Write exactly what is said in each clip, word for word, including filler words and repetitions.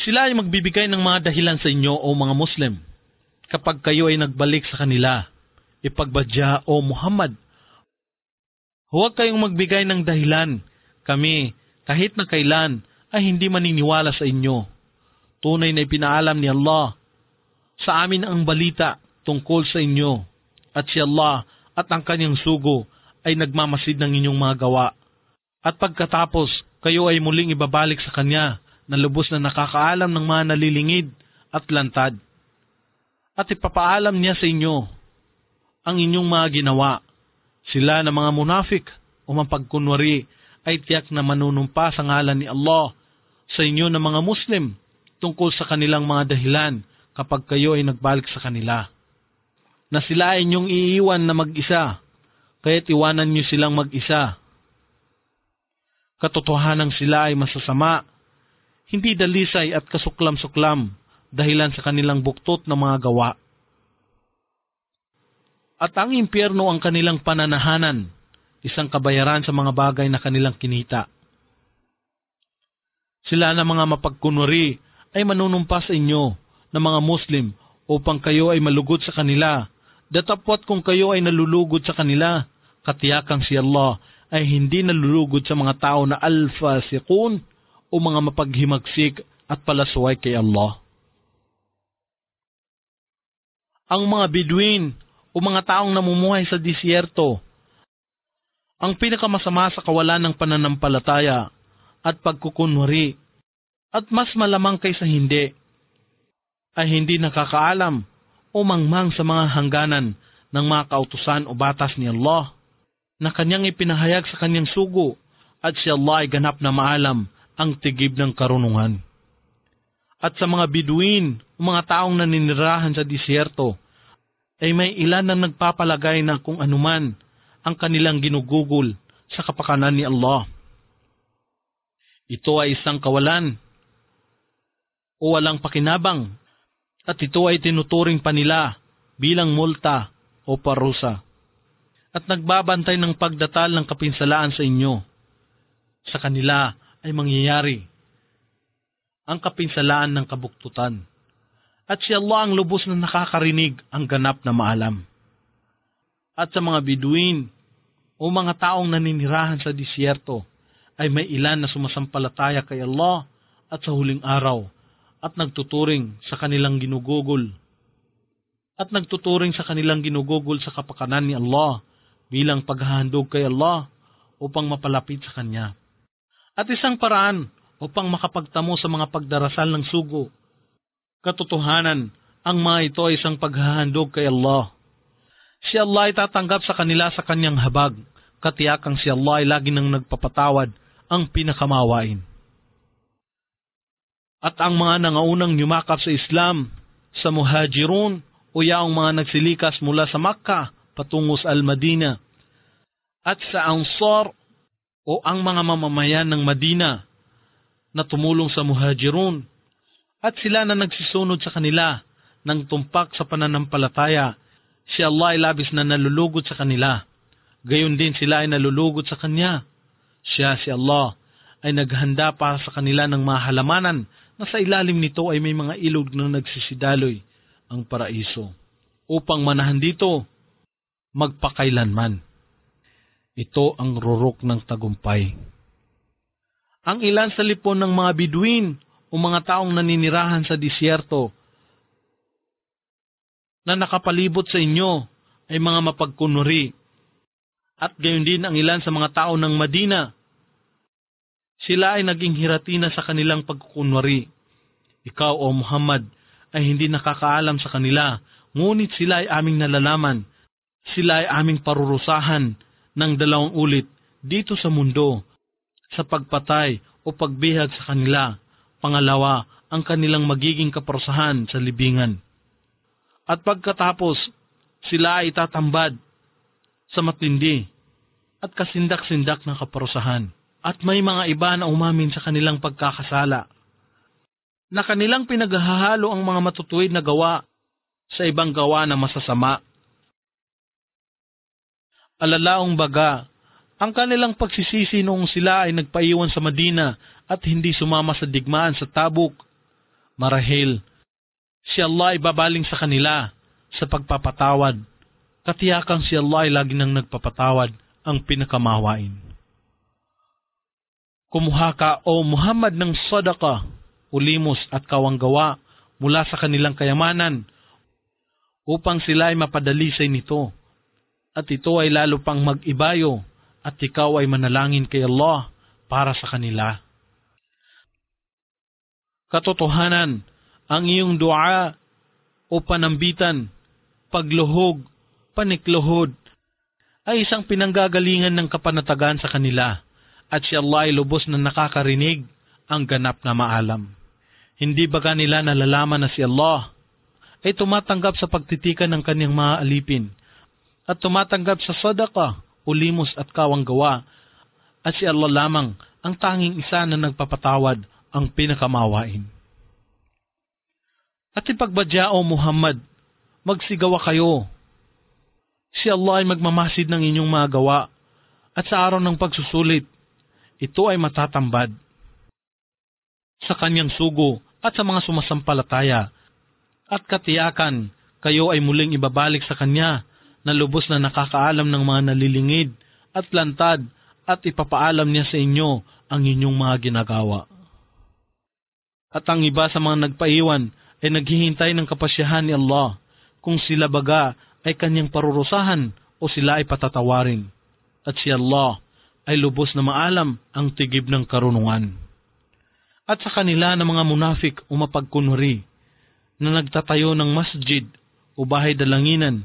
Sila ay magbibigay ng mga dahilan sa inyo o mga Muslim. Kapag kayo ay nagbalik sa kanila, ipagbadya o Muhammad, huwag kayong magbigay ng dahilan. Kami, kahit na kailan, ay hindi maniniwala sa inyo. Tunay na ipinaalam ni Allah sa amin ang balita tungkol sa inyo, at si Allah at ang kanyang sugo ay nagmamasid ng inyong mga gawa. At pagkatapos, kayo ay muling ibabalik sa Kanya na lubos na nakakaalam ng mga nalilingid at lantad. At ipapaalam niya sa inyo ang inyong mga ginawa. Sila na mga munafik o mapagkunwari ay tiyak na manunumpa sa ngalan ni Allah sa inyo na mga Muslim tungkol sa kanilang mga dahilan kapag kayo ay nagbalik sa kanila. Na sila ay inyong iiwan na mag-isa, kaya't iwanan niyo silang mag-isa. Katotohanan sila ay masasama, hindi dalisay at kasuklam-suklam dahilan sa kanilang buktot na mga gawa. At ang impyerno ang kanilang pananahanan, isang kabayaran sa mga bagay na kanilang kinita. Sila na mga mapagkunwari ay manunumpa sa inyo na mga Muslim upang kayo ay malugod sa kanila. Datapwat kung kayo ay nalulugod sa kanila, katiyakang si Allah ay hindi nalulugod sa mga tao na al-fasiqun o mga mapaghimagsik at palasway kay Allah. Ang mga Bedouin o mga taong namumuhay sa disyerto, ang pinakamasama sa kawalan ng pananampalataya at pagkukunwari, at mas malamang kaysa hindi, ay hindi nakakaalam o mangmang sa mga hangganan ng mga kautusan o batas ni Allah na kanyang ipinahayag sa kanyang sugo, at si Allah ay ganap na maalam ang tigib ng karunungan. At sa mga Bedouin o mga taong naninirahan sa disyerto, ay may ilan na nagpapalagay na kung anuman ang kanilang ginugugol sa kapakanan ni Allah. Ito ay isang kawalan o walang pakinabang, at ito ay tinuturing pa nila bilang multa o parusa, at nagbabantay ng pagdatal ng kapinsalaan sa inyo. Sa kanila ay mangyayari ang kapinsalaan ng kabuktutan, at si Allah ang lubos na nakakarinig, ang ganap na maalam. At sa mga Bedouin o mga taong naninirahan sa disyerto, ay may ilan na sumasampalataya kay Allah at sa huling araw, at nagtuturing sa kanilang ginugugol, at nagtuturing sa kanilang ginugugol sa kapakanan ni Allah bilang paghahandog kay Allah upang mapalapit sa Kanya. At isang paraan upang makapagtamo sa mga pagdarasal ng sugo, katotohanan, ang mga ito ay isang paghahandog kay Allah. Si Allah ay tatanggap sa kanila sa Kanyang habag, katiyakang si Allah ay lagi nang nagpapatawad, ang pinakamawain. At ang mga nangaunang yumakap sa Islam, sa Muhajirun o yaong mga nagsilikas mula sa Makkah patungo sa Al-Madina, at sa Ansar o ang mga mamamayan ng Madina na tumulong sa Muhajirun, at sila na nagsisunod sa kanila ng tumpak sa pananampalataya, si Allah ay labis na nalulugod sa kanila. Gayon din sila ay nalulugod sa Kanya. Siya, si Allah, ay naghanda para sa kanila ng mahalamanan na sa ilalim nito ay may mga ilog na nagsisidaloy, ang paraiso, upang manahan dito magpakailanman. Ito ang rurok ng tagumpay. Ang ilan sa lipon ng mga Bedouin o mga taong naninirahan sa disyerto na nakapalibot sa inyo ay mga mapagkunwari, at gayon din ang ilan sa mga tao ng Madina. Sila ay naging hiratina sa kanilang pagkukunwari. Ikaw, o Muhammad, ay hindi nakakaalam sa kanila, ngunit sila ay aming nalalaman. Sila ay aming parurusahan ng dalawang ulit dito sa mundo, sa pagpatay o pagbihag sa kanila. Pangalawa, ang kanilang magiging kaparusahan sa libingan. At pagkatapos, sila ay tatambad sa matindi at kasindak-sindak na kaparusahan. At may mga iba na umamin sa kanilang pagkakasala, na kanilang pinaghahalo ang mga matutuwid na gawa sa ibang gawa na masasama. Alalaong baga, ang kanilang pagsisisi noong sila ay nagpaiwan sa Madina at hindi sumama sa digmaan sa Tabuk, Marahil, si Allah ay babaling sa kanila sa pagpapatawad. Katiyakang si Allah ay lagi nang nagpapatawad, ang pinakamawain. Kumuha ka, O Muhammad, ng sadaka, ulimos at kawanggawa mula sa kanilang kayamanan upang sila ay mapadalisay nito. At ito ay lalo pang mag-ibayo at ikaw ay manalangin kay Allah para sa kanila. Katotohanan, ang iyong dua o panambitan, pagluhog, panikluhod, ay isang pinanggagalingan ng kapanatagan sa kanila at si Allah ay lubos na nakakarinig ang ganap na maalam. Hindi baga nila nalalaman na si Allah ay tumatanggap sa pagtitikan ng kanyang mga alipin at tumatanggap sa sadaka, ulimos at kawanggawa, at si Allah lamang ang tanging isa na nagpapatawad, ang pinakamawain. At ipagbadya, O Muhammad, magsigawa kayo. Si Allah ay magmamasid ng inyong mga gawa, at sa araw ng pagsusulit, ito ay matatambad. Sa kanyang sugo at sa mga sumasampalataya, at katiyakan, kayo ay muling ibabalik sa kanya, na lubos na nakakaalam ng mga nalilingid at lantad, at ipapaalam niya sa inyo ang inyong mga ginagawa. At ang iba sa mga nagpaiwan ay naghihintay ng kapasyahan ni Allah, kung sila baga ay kanyang parurusahan o sila ay patatawarin. At si Allah ay lubos na maalam ang tigib ng karunungan. At sa kanila ng mga munafik o mapagkunwari na nagtatayo ng masjid o bahay dalanginan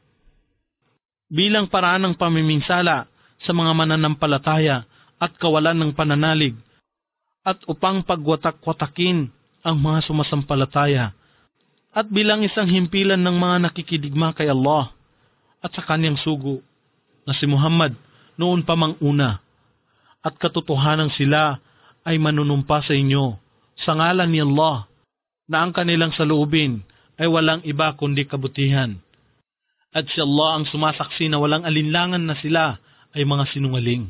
bilang paraan ng pamiminsala sa mga mananampalataya at kawalan ng pananalig at upang pagwatak-watakin ang mga sumasampalataya at bilang isang himpilan ng mga nakikidigma kay Allah at sa kanyang sugo na si Muhammad noon pa mang una, at katotohanan sila ay manunumpa sa inyo sa ngalan ni Allah na ang kanilang saloobin ay walang iba kundi kabutihan. At si Allah ang sumasaksi na walang alinlangan na sila ay mga sinungaling.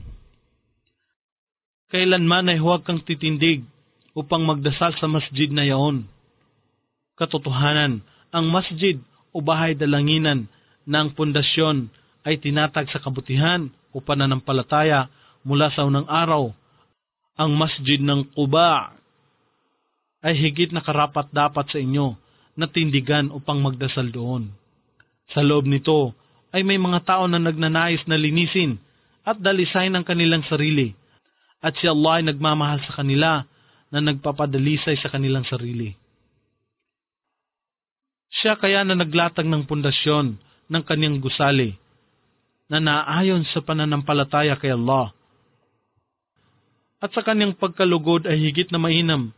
Kailanman ay huwag kang titindig upang magdasal sa masjid na yaon. Katotohanan, ang masjid o bahay dalanginan na ang pundasyon ay tinatag sa kabutihan o pananampalataya mula sa unang araw. Ang masjid ng Quba ay higit na karapat-dapat sa inyo na tindigan upang magdasal doon. Sa loob nito ay may mga tao na nagnanais na linisin at dalisayin ang kanilang sarili, at si Allah ay nagmamahal sa kanila na nagpapadalisay sa kanilang sarili. Siya kaya na naglatag ng pundasyon ng kanyang gusali na naayon sa pananampalataya kay Allah, at sa kanyang pagkalugod ay higit na mainam.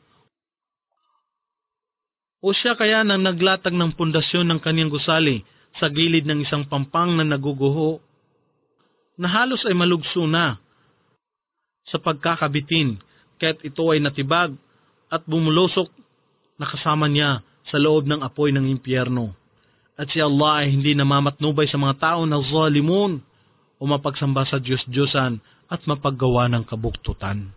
O siya kaya na naglatag ng pundasyon ng kanyang gusali sa gilid ng isang pampang na naguguho, na halos ay malugso na sa pagkakabitin, kaya't ito ay natibag at bumulusok na kasama niya sa loob ng apoy ng impyerno. At si Allah ay hindi namamatnubay sa mga tao na zalimun o mapagsamba sa Diyos-Diyosan at mapaggawa ng kabuktutan.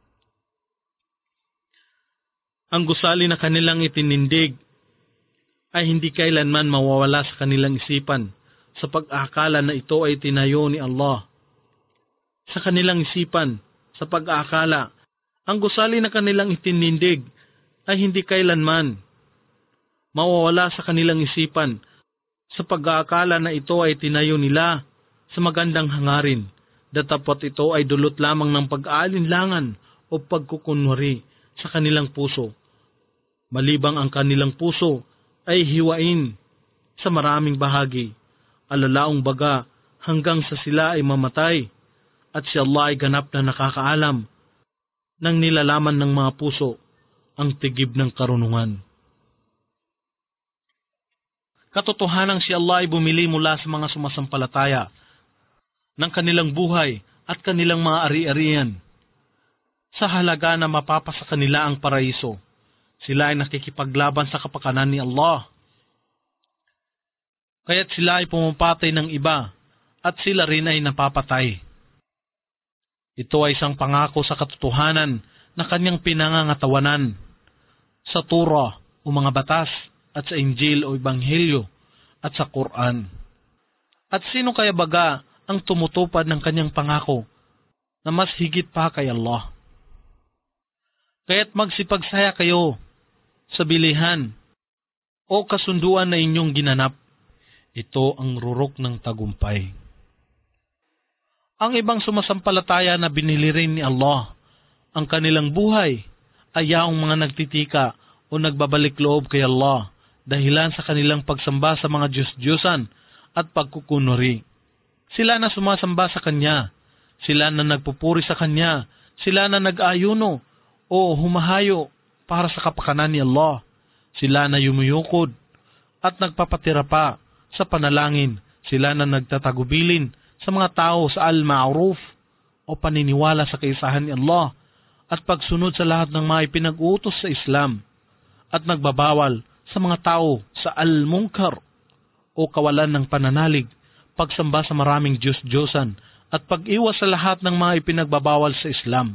Ang gusali na kanilang itinindig ay hindi kailanman mawawala sa kanilang isipan sa pag-aakala na ito ay tinayo ni Allah. Sa kanilang isipan, sa pag-aakala, ang gusali na kanilang itinindig ay hindi kailanman mawawala sa kanilang isipan sa pag-aakala na ito ay tinayo nila sa magandang hangarin, datapot ito ay dulot lamang ng pag-aalinlangan o pagkukunwari sa kanilang puso, malibang ang kanilang puso ay hiwain sa maraming bahagi, alalaong baga hanggang sa sila ay mamatay, at si Allah ay ganap na nakakaalam ng nilalaman ng mga puso, ang tigib ng karunungan. Katotohanang si Allah ay bumili mula sa mga sumasampalataya ng kanilang buhay at kanilang mga ari-arian sa halaga na mapapasa kanila ang paraiso. Sila ay nakikipaglaban sa kapakanan ni Allah, kaya't sila ay pumapatay ng iba at sila rin ay napapatay. Ito ay isang pangako sa katotohanan na kanyang pinangangatawanan sa Torah o mga batas at sa Injil o Ebanghelyo at sa Quran. At sino kaya baga ang tumutupad ng kanyang pangako na mas higit pa kay Allah? Kaya't magsipagsaya kayo sa bilihan o kasunduan na inyong ginanap. Ito ang rurok ng tagumpay. Ang ibang sumasampalataya na binili rin ni Allah ang kanilang buhay ay yaong mga nagtitika o nagbabalik loob kay Allah dahilan sa kanilang pagsamba sa mga Diyos-Diyosan at pagkukunuri. Sila na sumasamba sa Kanya, sila na nagpupuri sa Kanya, sila na nag-ayuno o humahayo para sa kapakanan ni Allah, sila na yumuyukod at nagpapatira pa sa panalangin, sila na nagtatagubilin sa mga tao sa al-ma'ruf o paniniwala sa kaisahan ni Allah at pagsunod sa lahat ng mga ipinag-utos sa Islam at nagbabawal sa mga tao sa al-munkar o kawalan ng pananalig, pagsamba sa maraming Diyos-Diyosan at pag-iwas sa lahat ng mga ipinagbabawal sa Islam.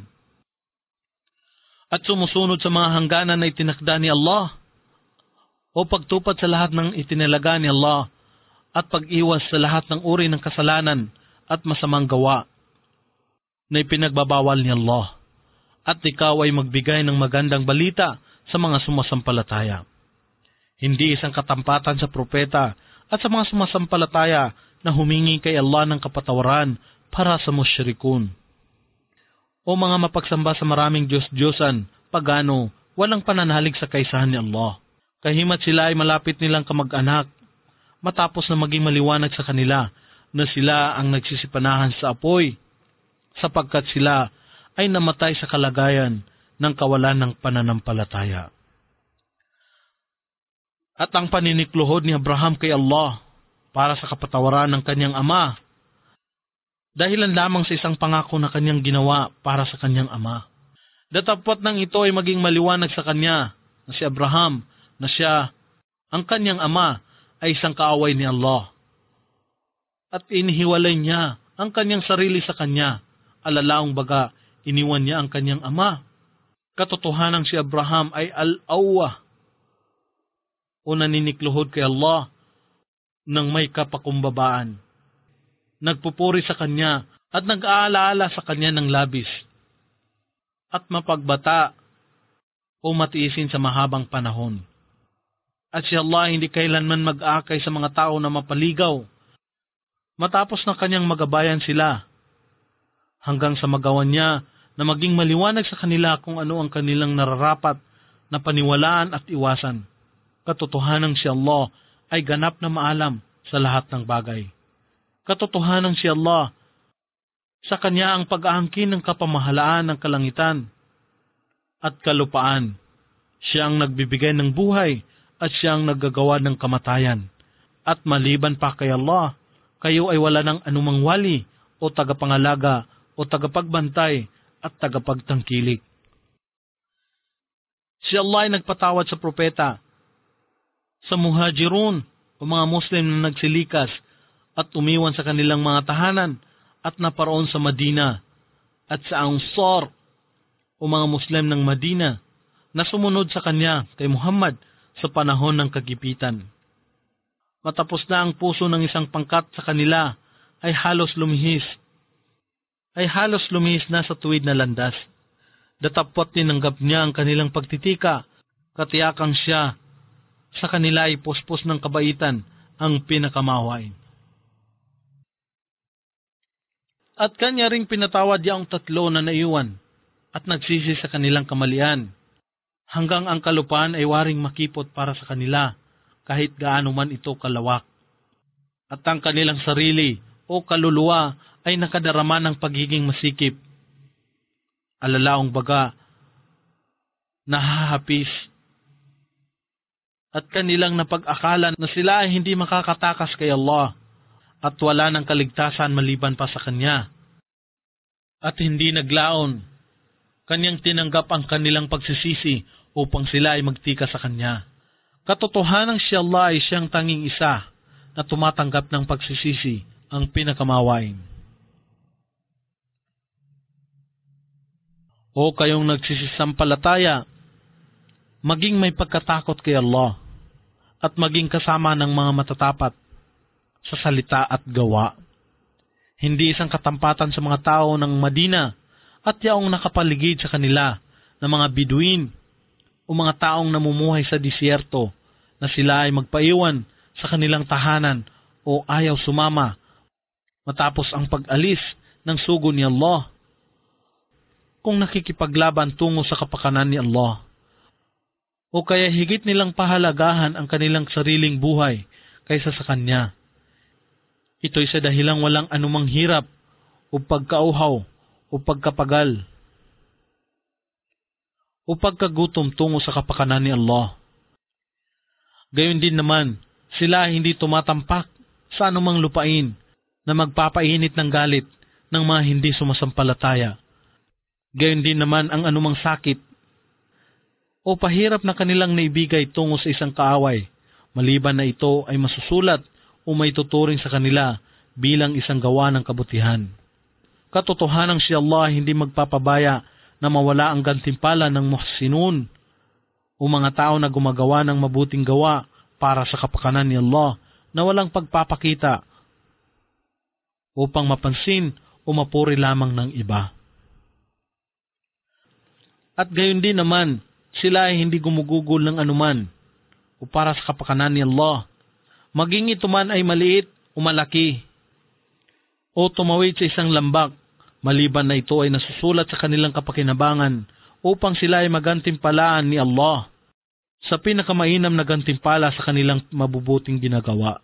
At sumusunod sa mga hangganan na itinakda ni Allah o pagtupad sa lahat ng itinalaga ni Allah at pag-iwas sa lahat ng uri ng kasalanan at masamang gawa na ipinagbabawal ni Allah. At ikaw ay magbigay ng magandang balita sa mga sumasampalataya. Hindi isang katampatan sa propeta at sa mga sumasampalataya na humingi kay Allah ng kapatawaran para sa musyrikun. O mga mapagsamba sa maraming Diyos-Diyosan, pagano, walang pananalig sa kaisahan ni Allah. Kahimat sila ay malapit nilang kamag-anak, matapos na maging maliwanag sa kanila na sila ang nagsisipanahan sa apoy, sapagkat sila ay namatay sa kalagayan ng kawalan ng pananampalataya. At ang paninikluhod ni Abraham kay Allah para sa kapatawaran ng kanyang ama, dahilan lamang sa isang pangako na kanyang ginawa para sa kanyang ama. Datapwat nang ito ay maging maliwanag sa kanya na si Abraham, na siya, ang kanyang ama, ay isang kaaway ni Allah. At inihiwalay niya ang kanyang sarili sa kanya, alalaong baga, iniwan niya ang kanyang ama. Katotohanan si Abraham ay al-awwa o naninikluhod kay Allah ng may kapakumbabaan. Nagpupuri sa kanya at nag-aalaala sa kanya ng labis at mapagbata o matiisin sa mahabang panahon. At si Allah hindi kailanman mag-akay sa mga tao na mapaligaw matapos na kanyang magabayan sila hanggang sa magawan niya na maging maliwanag sa kanila kung ano ang kanilang nararapat na paniwalaan at iwasan. Katotohanan si Allah ay ganap na maalam sa lahat ng bagay. Katotohanan si Allah, sa Kanya ang pag-aangkin ng kapamahalaan ng kalangitan at kalupaan. Siya ang nagbibigay ng buhay at Siya ang naggagawa ng kamatayan. At maliban pa kay Allah, kayo ay wala ng anumang wali o tagapangalaga o tagapagbantay at tagapagtangkilik. Si Allah ay nagpatawad sa propeta, sa muhajirun o mga Muslim na nagsilikas at umiwan sa kanilang mga tahanan at naparoon sa Madina, at sa Ansar o mga Muslim ng Madina na sumunod sa kanya kay Muhammad sa panahon ng kagipitan. Matapos na ang puso ng isang pangkat sa kanila ay halos lumihis, ay halos lumihis na sa tuwid na landas. Datapwat tinanggap niya ang kanilang pagtitika, katiyakang siya sa kanila ay puspos ng kabaitan ang pinakamawain. At kanya ring pinatawad niya ang tatlo na naiwan at nagsisi sa kanilang kamalian, hanggang ang kalupaan ay waring makipot para sa kanila kahit gaano man ito kalawak. At ang kanilang sarili o kaluluwa ay nakadarama ng pagiging masikip, alalaong baga, nahahapis, at kanilang napag-akalan na sila ay hindi makakatakas kay Allah at wala ng kaligtasan maliban pa sa Kanya. At hindi naglaon, Kanyang tinanggap ang kanilang pagsisisi upang sila ay magtika sa Kanya. Katotohanan si Allah ay siyang tanging isa na tumatanggap ng pagsisisi, ang pinakamawain. O kayong nagsisisampalataya, maging may pagkatakot kay Allah, at maging kasama ng mga matatapat sa salita at gawa. Hindi isang katampatan sa mga tao ng Madina at yaong nakapaligid sa kanila na mga Biduin o mga taong namumuhay sa disyerto na sila ay magpaiwan sa kanilang tahanan o ayaw sumama matapos ang pag-alis ng sugo ni Allah, kung nakikipaglaban tungo sa kapakanan ni Allah, o kaya higit nilang pahalagahan ang kanilang sariling buhay kaysa sa Kanya. Ito'y sa dahilang walang anumang hirap o pagkauhaw o pagkapagal o pagkagutom tungo sa kapakanan ni Allah. Gayon din naman, sila hindi tumatampak sa anumang lupain na magpapainit ng galit ng mga hindi sumasampalataya. Gayon din naman ang anumang sakit o pahirap na kanilang naibigay tungo sa isang kaaway, maliban na ito ay masusulat o may tuturing sa kanila bilang isang gawa ng kabutihan. Katotohanang si Allah hindi magpapabaya na mawala ang gantimpala ng muhsinun o mga tao na gumagawa ng mabuting gawa para sa kapakanan ni Allah na walang pagpapakita upang mapansin o mapuri lamang ng iba. At gayon din naman, sila ay hindi gumugugol ng anuman o para sa kapakanan ni Allah, maging ito man ay maliit o malaki, o tumawid sa isang lambak, maliban na ito ay nasusulat sa kanilang kapakinabangan upang sila ay magantimpalaan ni Allah sa pinakamainam na gantimpala sa kanilang mabubuting ginagawa.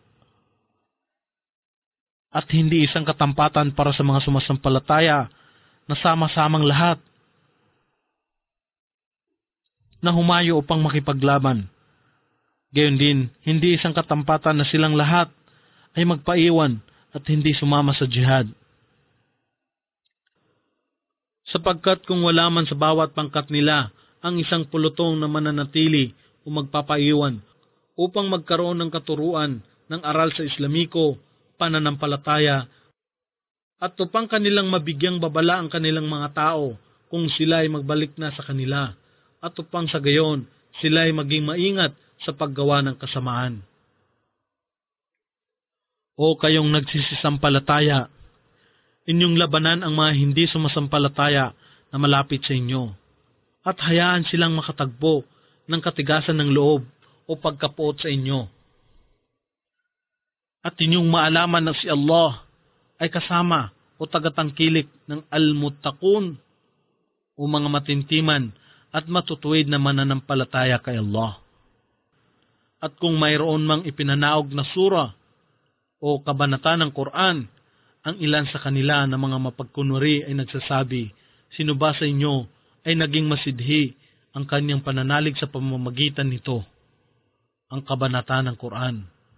At hindi isang katampatan para sa mga sumasampalataya na sama-samang lahat na humayo upang makipaglaban. Gayon din, hindi isang katampatan na silang lahat ay magpaiwan at hindi sumama sa jihad. Sapagkat kung wala man sa bawat pangkat nila ang isang pulutong na mananatili o magpapaiwan upang magkaroon ng katuruan ng aral sa Islamiko, pananampalataya, at upang kanilang mabigyang babala ang kanilang mga tao kung sila ay magbalik na sa kanila, at upang sa gayon sila ay maging maingat sa paggawa ng kasamaan. O kayong nagsisisampalataya, inyong labanan ang mga hindi sumasampalataya na malapit sa inyo, at hayaan silang makatagpo ng katigasan ng loob o pagkapuot sa inyo. At inyong maalaman na si Allah ay kasama o tagatangkilik ng al-muttaqun o mga matintiman at matutuwid na mananampalataya kay Allah. At kung mayroon mang ipinanaog na sura o kabanata ng Quran, ang ilan sa kanila na mga mapagkunwari ay nagsasabi, sino ba sa inyo ay naging masidhi ang kanyang pananalig sa pamamagitan nito, ang kabanata ng Quran.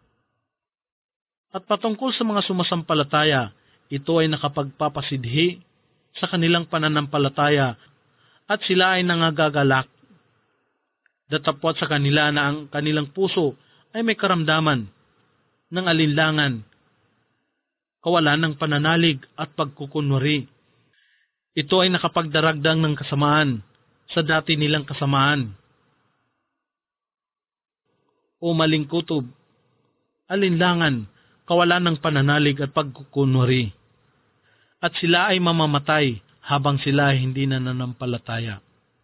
At patungkol sa mga sumasampalataya, ito ay nakapagpapasidhi sa kanilang pananampalataya at sila ay nangagagalak. Datapwat sa kanila na ang kanilang puso ay may karamdaman ng alinlangan, kawalan ng pananalig at pagkukunwari. Ito ay nakapagdaragdang ng kasamaan sa dati nilang kasamaan o maling kutob, alinlangan, kawalan ng pananalig at pagkukunwari. At sila ay mamamatay habang sila ay hindi na nanampalataya.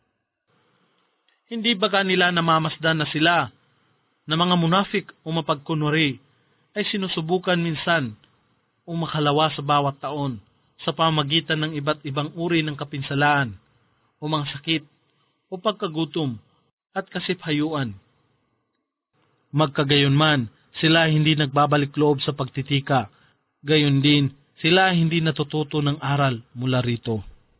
Hindi baga nila namamasdan na sila na mga munafik o mapagkunwari ay sinusubukan minsan o makalawa sa bawat taon sa pamagitan ng iba't ibang uri ng kapinsalaan o mga sakit o pagkagutom at kasiphayuan. Magkagayon man, sila hindi nagbabalik loob sa pagtitika, gayon din sila hindi natututo ng aral mula rito.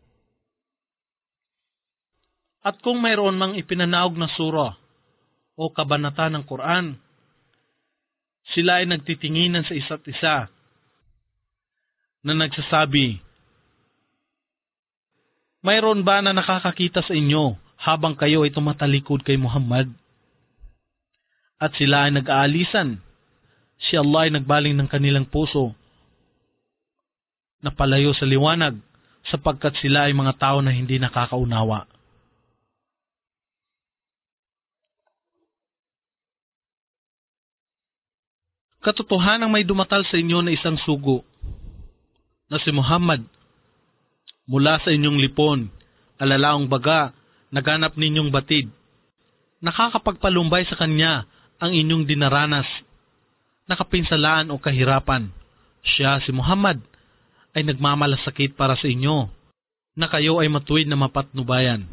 At kung mayroon mang ipinanaog na sura o kabanata ng Quran, sila ay nagtitinginan sa isa't isa na nagsasabi, mayroon ba na nakakakita sa inyo habang kayo ay tumatalikod kay Muhammad? At sila ay nag-aalisan. Si Allah ay nagbaling ng kanilang puso na palayo sa liwanag sapagkat sila ay mga tao na hindi nakakaunawa. Katotohanang may dumatal sa inyo na isang sugo, na si Muhammad, mula sa inyong lipon, alalaong baga, naganap ninyong batid. Nakakapagpalumbay sa kanya ang inyong dinaranas, nakapinsalaan o kahirapan. Siya, si Muhammad, ay nagmamalasakit para sa inyo, na kayo ay matuwid na mapatnubayan.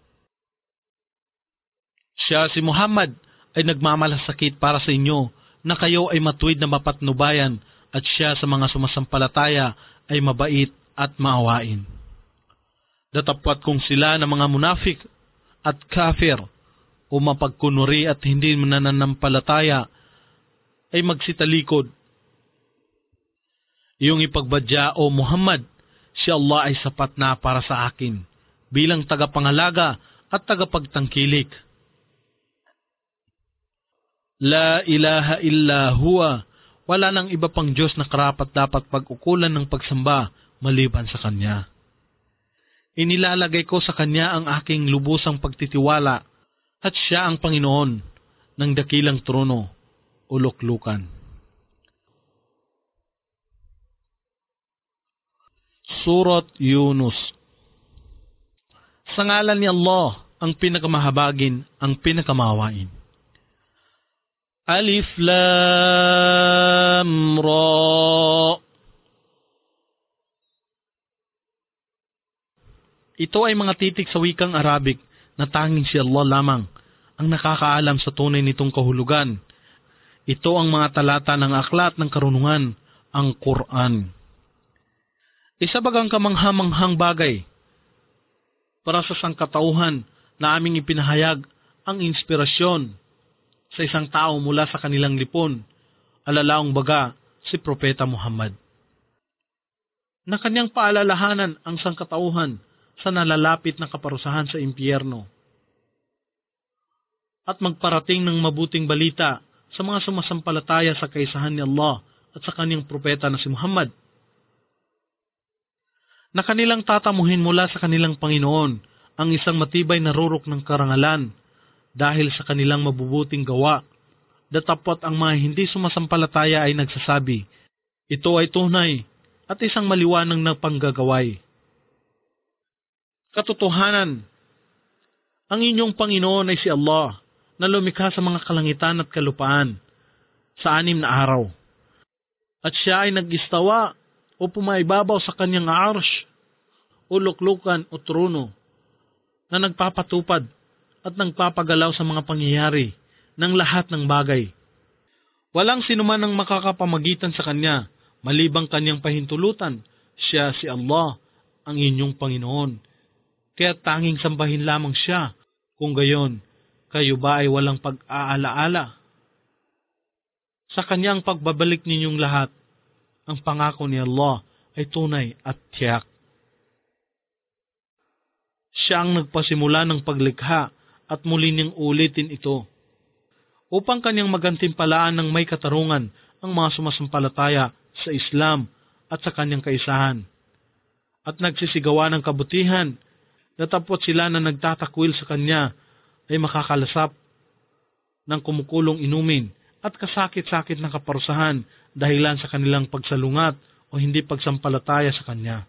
Siya, si Muhammad, ay nagmamalasakit para sa inyo, na kayo ay matuwid na mapatnubayan, at siya sa mga sumasampalataya ay mabait at maawain. Datapwat kung sila ng mga munafik at kafir o mapagkunuri at hindi mananampalataya ay magsitalikod. Iyong ipagbadya, O Muhammad, si Allah ay sapat na para sa akin bilang tagapangalaga at tagapagtangkilik. La ilaha illa huwa, wala nang iba pang Diyos na karapat dapat pag-ukulan ng pagsamba maliban sa Kanya. Inilalagay ko sa Kanya ang aking lubusang pagtitiwala at Siya ang Panginoon ng dakilang trono o luklukan. Surat Yunus. Sa ngalan ni Allah, ang pinakamahabagin, ang pinakamawain. Alif Lam Ra. Ito ay mga titik sa wikang Arabic na tanging si Allah lamang ang nakakaalam sa tunay nitong kahulugan. Ito ang mga talata ng aklat ng karunungan, ang Quran. Isa bagang kamanghamanghang bagay para sa sangkatauhan na aming ipinahayag ang inspirasyon sa isang tao mula sa kanilang lipon, alalaong baga si Propeta Muhammad, na kanyang paalalahanan ang sangkatauhan sa nalalapit na kaparusahan sa impyerno at magparating ng mabuting balita sa mga sumasampalataya sa kaisahan ni Allah at sa kanyang propeta na si Muhammad, na kanilang tatamuhin mula sa kanilang Panginoon ang isang matibay na rurok ng karangalan dahil sa kanilang mabubuting gawa. Datapwat ang mga hindi sumasampalataya ay nagsasabi, ito ay tunay at isang maliwanag na panggagaway. Katotohanan, ang inyong Panginoon ay si Allah na lumikha sa mga kalangitan at kalupaan sa anim na araw. At siya ay nag-istawa o pumaibabaw sa kanyang arsh o luklukan o trono na nagpapatupad at nagpapagalaw sa mga pangyayari ng lahat ng bagay. Walang sinuman ang makakapamagitan sa kanya malibang kanyang pahintulutan. Siya si Allah, ang inyong Panginoon. Kaya tanging sambahin lamang siya. Kung gayon, kayo ba ay walang pag-aalaala? Sa kanyang pagbabalik ninyong lahat, ang pangako ni Allah ay tunay at tiyak. Siya ang nagpasimula ng paglikha at muli niyang ulitin ito upang kanyang magantimpalaan ng may katarungan ang mga sumasampalataya sa Islam at sa kanyang kaisahan at nagsisigawa ng kabutihan. Datapwat sila na nagtatakwil sa kanya ay makakalasap ng kumukulong inumin at kasakit-sakit na kaparusahan dahilan sa kanilang pagsalungat o hindi pagsampalataya sa kanya.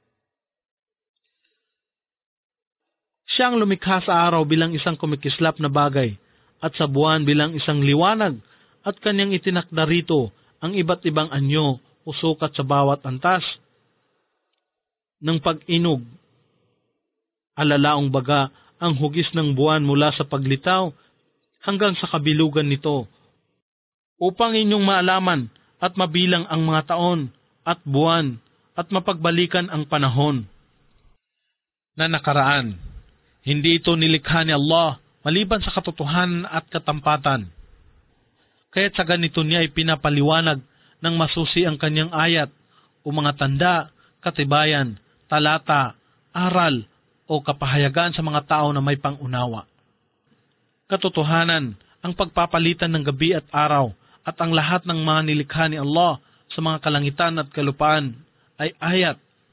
Siya ang lumikha sa araw bilang isang kumikislap na bagay at sa buwan bilang isang liwanag at kanyang itinakda rito ang iba't ibang anyo o sukat sa bawat antas ng pag-inog. Alalaong baga ang hugis ng buwan mula sa paglitaw hanggang sa kabilugan nito upang inyong maalaman at mabilang ang mga taon at buwan at mapagbalikan ang panahon na nakaraan. Hindi ito nilikha ni Allah maliban sa katotohanan at katampatan. Kaya't sa ganito niya ay pinapaliwanag ng masusi ang kanyang ayat o mga tanda, katibayan, talata, aral o kapahayagan sa mga tao na may pangunawa. Katotohanan, ang pagpapalitan ng gabi at araw at ang lahat ng mga nilikha ni Allah sa mga kalangitan at kalupaan ay ayat,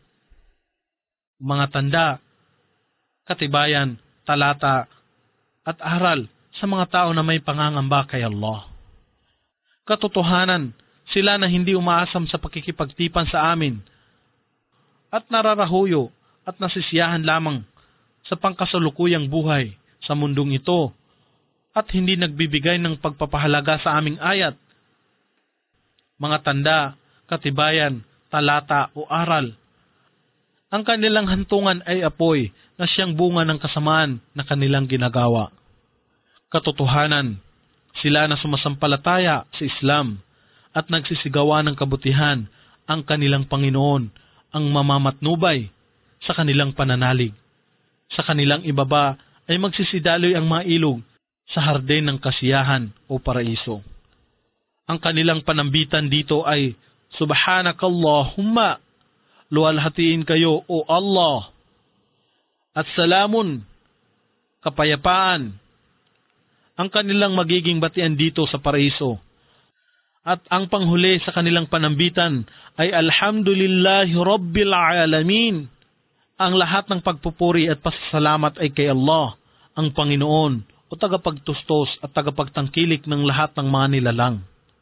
mga tanda, katibayan, talata, at aral sa mga tao na may pangangamba kay Allah. Katotohanan, sila na hindi umaasam sa pakikipagtipan sa amin at nararahuyo at nasisiyahan lamang sa pangkasalukuyang buhay sa mundong ito at hindi nagbibigay ng pagpapahalaga sa aming ayat, mga tanda, katibayan, talata o aral. Ang kanilang hantungan ay apoy na siyang bunga ng kasamaan na kanilang ginagawa. Katotohanan, sila na sumasampalataya sa Islam at nagsisigawa ng kabutihan ang kanilang Panginoon ang mamamatnubay sa kanilang pananalig. Sa kanilang ibaba ay magsisidaloy ang mga ilog sa hardin ng kasiyahan o paraiso. Ang kanilang panambitan dito ay, Subhanakallahumma, luwalhatiin kayo o Allah, at salamun, kapayapaan. Ang kanilang magiging batian dito sa paraiso. At ang panghuli sa kanilang panambitan ay Alhamdulillahi Rabbil Alamin. Ang lahat ng pagpupuri at pasasalamat ay kay Allah, ang Panginoon o tagapagtustos at tagapagtangkilik ng lahat ng mga nilalang.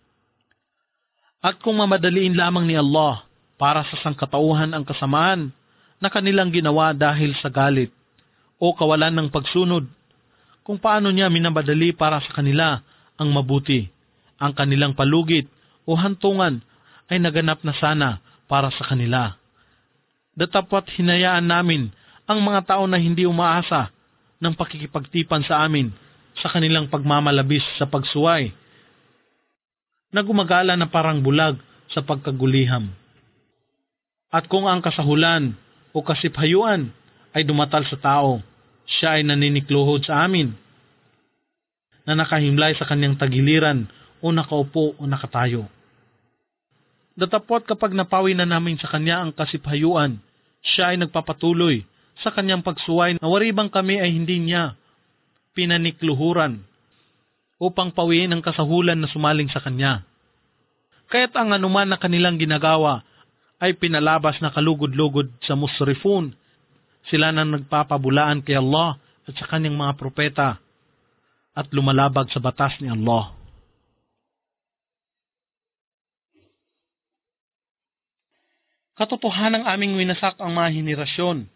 At kung mamadaliin lamang ni Allah para sa sangkatauhan ang kasamaan na kanilang ginawa dahil sa galit o kawalan ng pagsunod, kung paano niya minamadali para sa kanila ang mabuti, ang kanilang palugit o hantungan ay naganap na sana para sa kanila. Datapwat hinayaan namin ang mga tao na hindi umaasa ng pakikipagtipan sa amin sa kanilang pagmamalabis sa pagsuway, na gumagala na parang bulag sa pagkaguliham. At kung ang kasahulan o kasiphayuan ay dumatal sa tao, siya ay naninikluhod sa amin, na nakahimlay sa kanyang tagiliran o nakaupo o nakatayo. Datapwat kapag napawi na namin sa kanya ang kasiphayuan, siya ay nagpapatuloy sa kanyang pagsuway na waribang kami ay hindi niya pinanikluhuran upang pawiin ang kasahulan na sumaling sa kanya. Kaya't ang anuman na kanilang ginagawa ay pinalabas na kalugod-lugod sa musrifun. Sila na nagpapabulaan kay Allah at sa kanyang mga propeta at lumalabag sa batas ni Allah. Katotohanang aming winasak ang mga henerasyon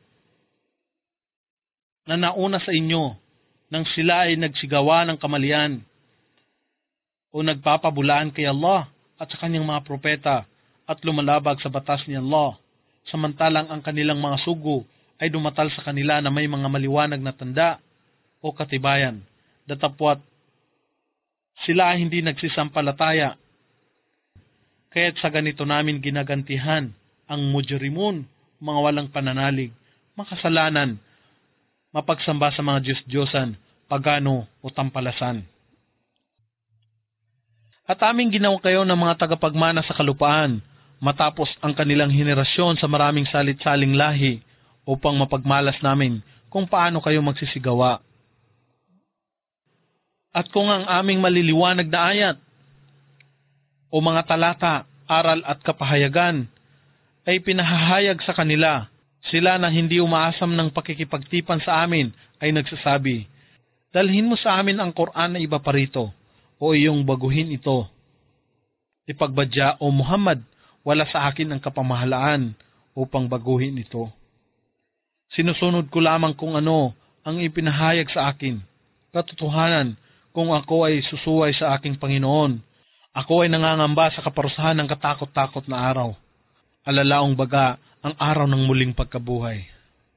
na nauna sa inyo nang sila ay nagsigawa ng kamalian o nagpapabulaan kay Allah at sa kanyang mga propeta at lumalabag sa batas ni Allah, samantalang ang kanilang mga sugo ay dumatal sa kanila na may mga maliwanag na tanda o katibayan. Datapwat, sila ay hindi nagsisampalataya. Kaya't sa ganito namin ginagantihan ang mujrimun, mga walang pananalig, makasalanan, mapagsamba sa mga Diyos-Diyosan, pagano o tampalasan. At aming ginawa kayo ng mga tagapagmana sa kalupaan, matapos ang kanilang henerasyon sa maraming salit-saling lahi, upang mapagmalas namin kung paano kayo magsisigawa. At kung ang aming maliliwanag na ayat o mga talata, aral at kapahayagan ay pinahahayag sa kanila, sila na hindi umaasam ng pakikipagtipan sa amin ay nagsasabi, dalhin mo sa amin ang Quran na iba pa rito o iyong baguhin ito. Ipagbadya o Muhammad, wala sa akin ang kapamahalaan upang baguhin ito. Sinusunod ko lamang kung ano ang ipinahayag sa akin. Katotohanan, kung ako ay susuway sa aking Panginoon, ako ay nangangamba sa kaparusahan ng katakot-takot na araw. Alalaong baga ang araw ng muling pagkabuhay.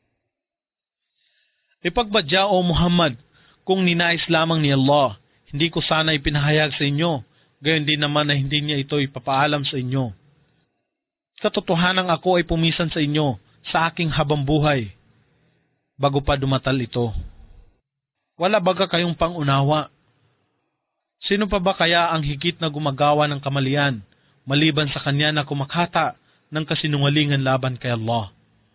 Ipagbadya o Muhammad, kung ninais lamang ni Allah, hindi ko sana ipinahayag sa inyo, gayon din naman na hindi niya ito ipapaalam sa inyo. Katotohanan ako ay pumisan sa inyo sa aking habang buhay, bago pa dumatal ito. Wala baga kayong pangunawa? Sino pa ba kaya ang higit na gumagawa ng kamalian, maliban sa kanya na kumakata ng kasinungalingan laban kay Allah?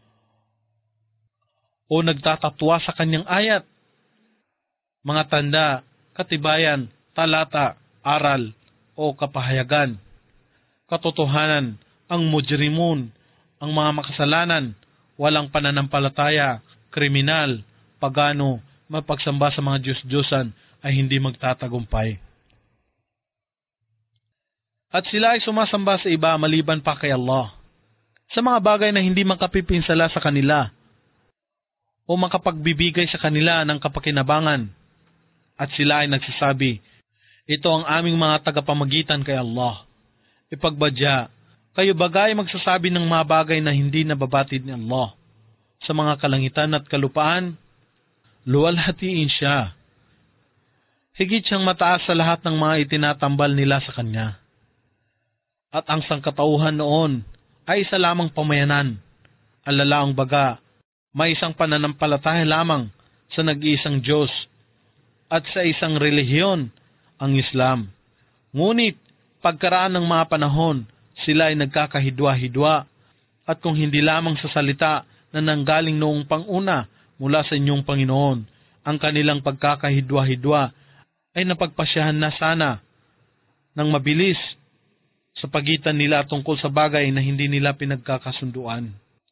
O nagtatatwa sa kanyang ayat? Mga tanda, katibayan, talata, aral, o kapahayagan. Katotohanan, ang mujrimun, ang mga makasalanan, walang pananampalataya, kriminal, pagano, mapagsamba sa mga Diyos-Diyosan ay hindi magtatagumpay. At sila ay sumasamba sa iba maliban pa kay Allah, sa mga bagay na hindi makapipinsala sa kanila o makapagbibigay sa kanila ng kapakinabangan. At sila ay nagsasabi, ito ang aming mga tagapamagitan kay Allah. Ipagbadya, kayo bagay magsasabi ng mga bagay na hindi nababatid ni Allah sa mga kalangitan at kalupaan? Luwalhatiin siya. Higit siyang mataas sa lahat ng mga itinatambal nila sa Kanya. At ang sangkatauhan noon ay isa lamang pamayanan. Alalaang baga, may isang pananampalataya lamang sa nag-iisang Diyos at sa isang relihiyon, ang Islam. Ngunit, pagkaraan ng mga panahon, sila ay nagkakahidwa-hidwa, at kung hindi lamang sa salita na nanggaling noong panguna mula sa inyong Panginoon, ang kanilang pagkakahidwa-hidwa ay napagpasyahan na sana ng mabilis sa pagitan nila tungkol sa bagay na hindi nila pinagkakasunduan.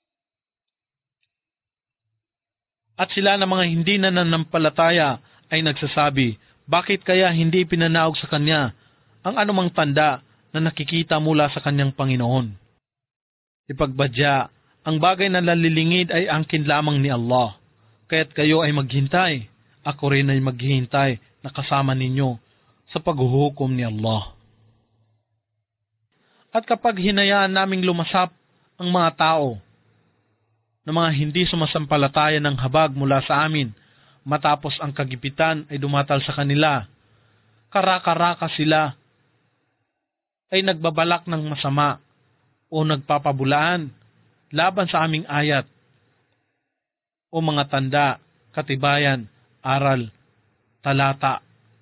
At sila na mga hindi nananampalataya ay nagsasabi, bakit kaya hindi pinanaog sa Kanya ang anumang tanda na nakikita mula sa Kanyang Panginoon? Ipagbadya, ang bagay na lalilingid ay angkin lamang ni Allah, kaya't kayo ay maghintay, ako rin ay maghihintay na kasama ninyo sa paghuhukom ni Allah. At kapag hinayaan naming lumasap ang mga tao na mga hindi sumasampalataya ng habag mula sa amin, matapos ang kagipitan ay dumatal sa kanila, karaka-raka sila ay nagbabalak ng masama o nagpapabulaan laban sa aming ayat o mga tanda, katibayan, aral, talata.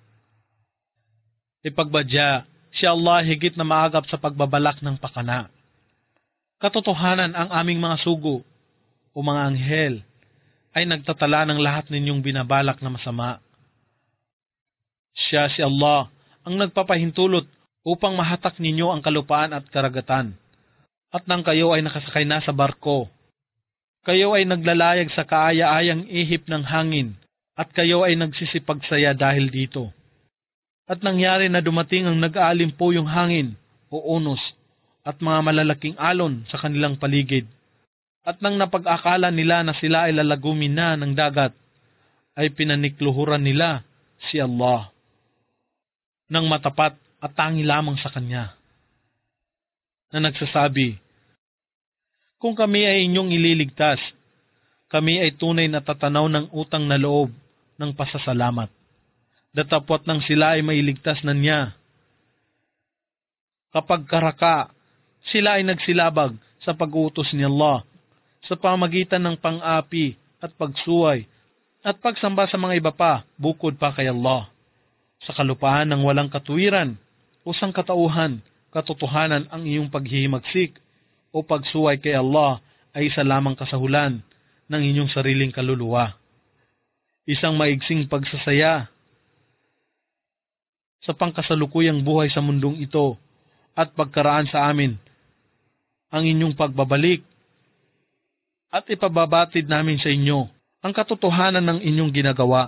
Ipagbadya, si Allah higit na maagap sa pagbabalak ng pakana. Katotohanan ang aming mga sugo o mga anghel ay nagtatala ng lahat ninyong binabalak na masama. Siya si Allah ang nagpapahintulot upang mahatak ninyo ang kalupaan at karagatan. At nang kayo ay nakasakay na sa barko, kayo ay naglalayag sa kaaya-ayang ihip ng hangin at kayo ay nagsisipagsaya dahil dito. At nangyari na dumating ang nag-aalimpuyong hangin o unos at mga malalaking alon sa kanilang paligid. At nang napag-akala nila na sila ay lalagumin na ng dagat, ay pinanikluhuran nila si Allah ng matapat at tangi lamang sa Kanya, na nagsasabi, kung kami ay inyong ililigtas, kami ay tunay na tatanaw ng utang na loob ng pasasalamat. Datapwat nang sila ay mailigtas na niya. Kapag karaka, sila ay nagsilabag sa pag-utos ni Allah sa pamagitan ng pang-api at pagsuway at pagsamba sa mga iba pa bukod pa kay Allah. Sa kalupaan ng walang katuwiran o sangkatauhan, katotohanan ang iyong paghihimagsik o pagsuway kay Allah ay isa lamang kasahulan ng inyong sariling kaluluwa. Isang maigsing pagsasaya sa pangkasalukuyang buhay sa mundong ito at pagkaraan sa amin ang inyong pagbabalik at ipababatid namin sa inyo ang katotohanan ng inyong ginagawa.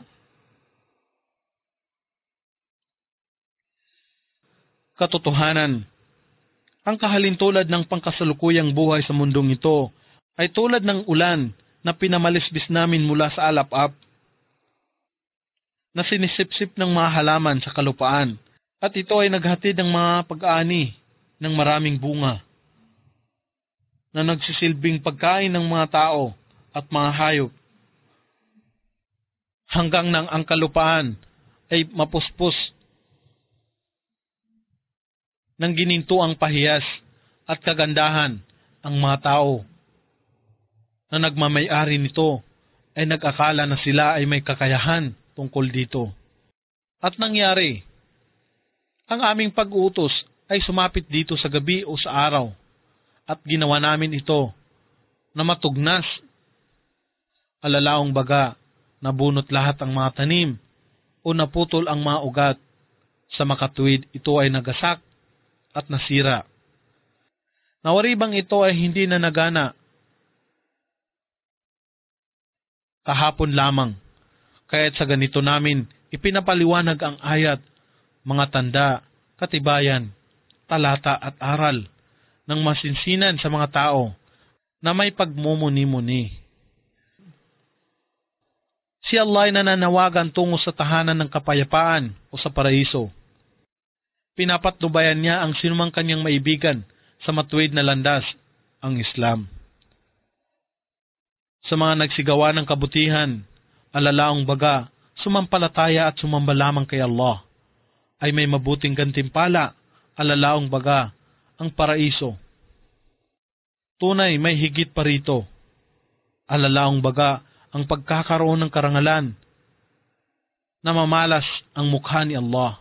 Katotohanan, ang kahalintulad ng pangkasalukuyang buhay sa mundong ito ay tulad ng ulan na pinamalisbis namin mula sa alap-ap, na sinisipsip ng mga halaman sa kalupaan, at ito ay naghatid ng mga pag-aani ng maraming bunga, na nagsisilbing pagkain ng mga tao at mga hayop, hanggang nang ang kalupaan ay mapuspos ng ginintuang pahiyas at kagandahan. Ang mga tao na nagmamay-ari nito ay nag-akala na sila ay may kakayahan tungkol dito. At nangyari, ang aming pag-utos ay sumapit dito sa gabi o sa araw, at ginawa namin ito na matugnas. Alalaong baga, nabunot lahat ang mga tanim o naputol ang mga ugat. Sa makatuwid, ito ay nagasak at nasira. Nawaribang ito ay hindi na nagana kahapon lamang, kaya't sa ganito namin ipinapaliwanag ang ayat, mga tanda, katibayan, talata at aral ng masinsinan sa mga tao na may pagmumuni-muni. Si Allah ay nananawagan tungo sa tahanan ng kapayapaan o sa paraiso. Pinapatnubayan niya ang sinumang kanyang maibigan sa matuwid na landas, ang Islam. Sa mga nagsigawa ng kabutihan, alalaong baga, sumampalataya at sumamba lamang kay Allah, ay may mabuting gantimpala, alalaong baga, ang paraiso. Tunay may higit pa rito, alalaong baga, ang pagkakaroon ng karangalan na mamalas ang mukha ni Allah.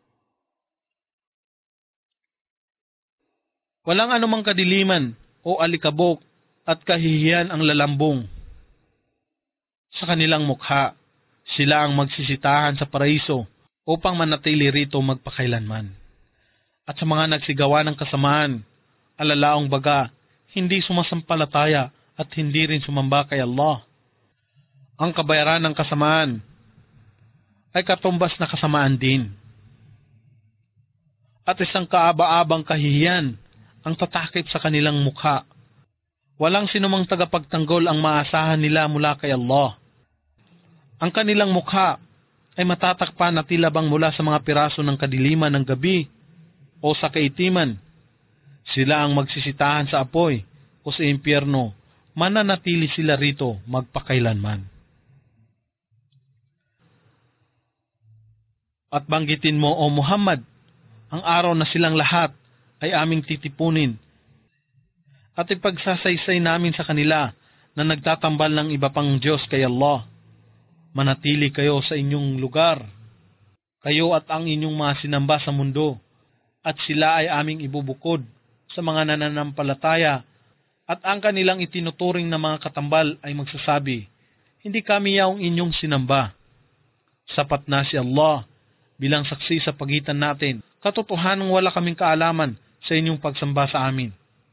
Walang anumang kadiliman o alikabok at kahihiyan ang lalambong sa kanilang mukha. Sila ang magsisitahan sa paraiso upang manatili rito magpakailanman. At sa mga nagsigawa ng kasamaan, alalaong baga, hindi sumasampalataya at hindi rin sumamba kay Allah. Ang kabayaran ng kasamaan ay katumbas na kasamaan din. At isang kaaba-abang kahihiyan ang tatakip sa kanilang mukha. Walang sinumang tagapagtanggol ang maasahan nila mula kay Allah. Ang kanilang mukha ay matatakpan na tila bang mula sa mga piraso ng kadiliman ng gabi o sa kaitiman. Sila ang magsisitahan sa apoy o sa impyerno, mananatili sila rito magpakailanman. At banggitin mo, O Muhammad, ang araw na silang lahat ay aming titipunin at ipagsasaysay namin sa kanila na nagtatambal ng iba pang Diyos kay Allah. Manatili kayo sa inyong lugar, kayo at ang inyong mga sinamba sa mundo, at sila ay aming ibubukod sa mga nananampalataya, at ang kanilang itinuturing na mga katambal ay magsasabi, hindi kami yaong inyong sinamba. Sapat na si Allah bilang saksi sa pagitan natin, katotohanang wala kaming kaalaman sa inyong pagsamba sa amin.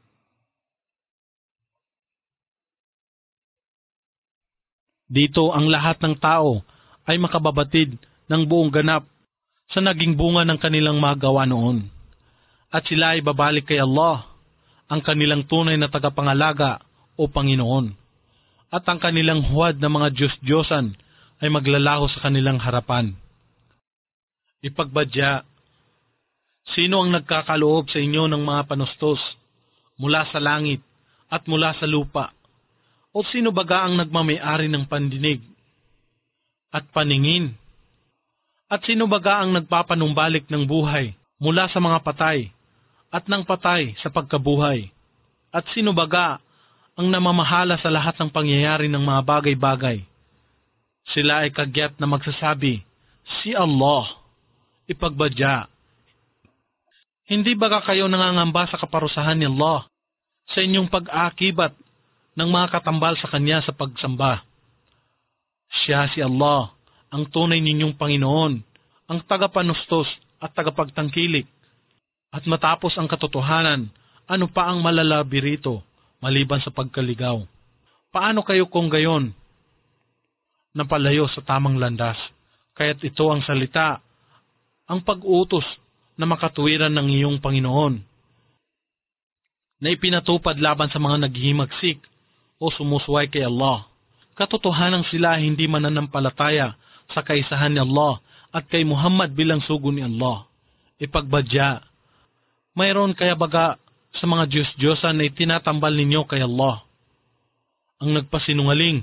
Dito ang lahat ng tao ay makababatid ng buong ganap sa naging bunga ng kanilang magawa noon. At sila ay babalik kay Allah, ang kanilang tunay na tagapangalaga o Panginoon. At ang kanilang huwad na mga Diyos-Diyosan ay maglalaho sa kanilang harapan. Ipagbadya, sino ang nagkakaloob sa inyo ng mga panustos mula sa langit at mula sa lupa? O sino baga ang nagmamayari ng pandinig at paningin? At sino baga ang nagpapanumbalik ng buhay mula sa mga patay at ng patay sa pagkabuhay? At sino baga ang namamahala sa lahat ng pangyayari ng mga bagay-bagay? Sila ay kagyat na magsasabi, si Allah. Ipagbadya, hindi baga kayo nangangamba sa kaparusahan ni Allah sa inyong pag-aakibat ng mga katambal sa Kanya sa pagsamba? Siya si Allah, ang tunay ninyong Panginoon, ang tagapanustos at tagapagtangkilik. At matapos ang katotohanan, ano pa ang malalabi rito maliban sa pagkaligaw? Paano kayo kung gayon napalayo sa tamang landas? Kaya't ito ang salita, ang pag-utos na makatuwiran ng iyong Panginoon, na ipinatupad laban sa mga naghihimagsik o sumusuway kay Allah. Katotohanan sila hindi mananampalataya sa kaisahan ni Allah at kay Muhammad bilang sugo ni Allah. Ipagbadya, mayroon kaya baga sa mga Diyos-Diyosan na itinatambal ninyo kay Allah ang nagpasinungaling?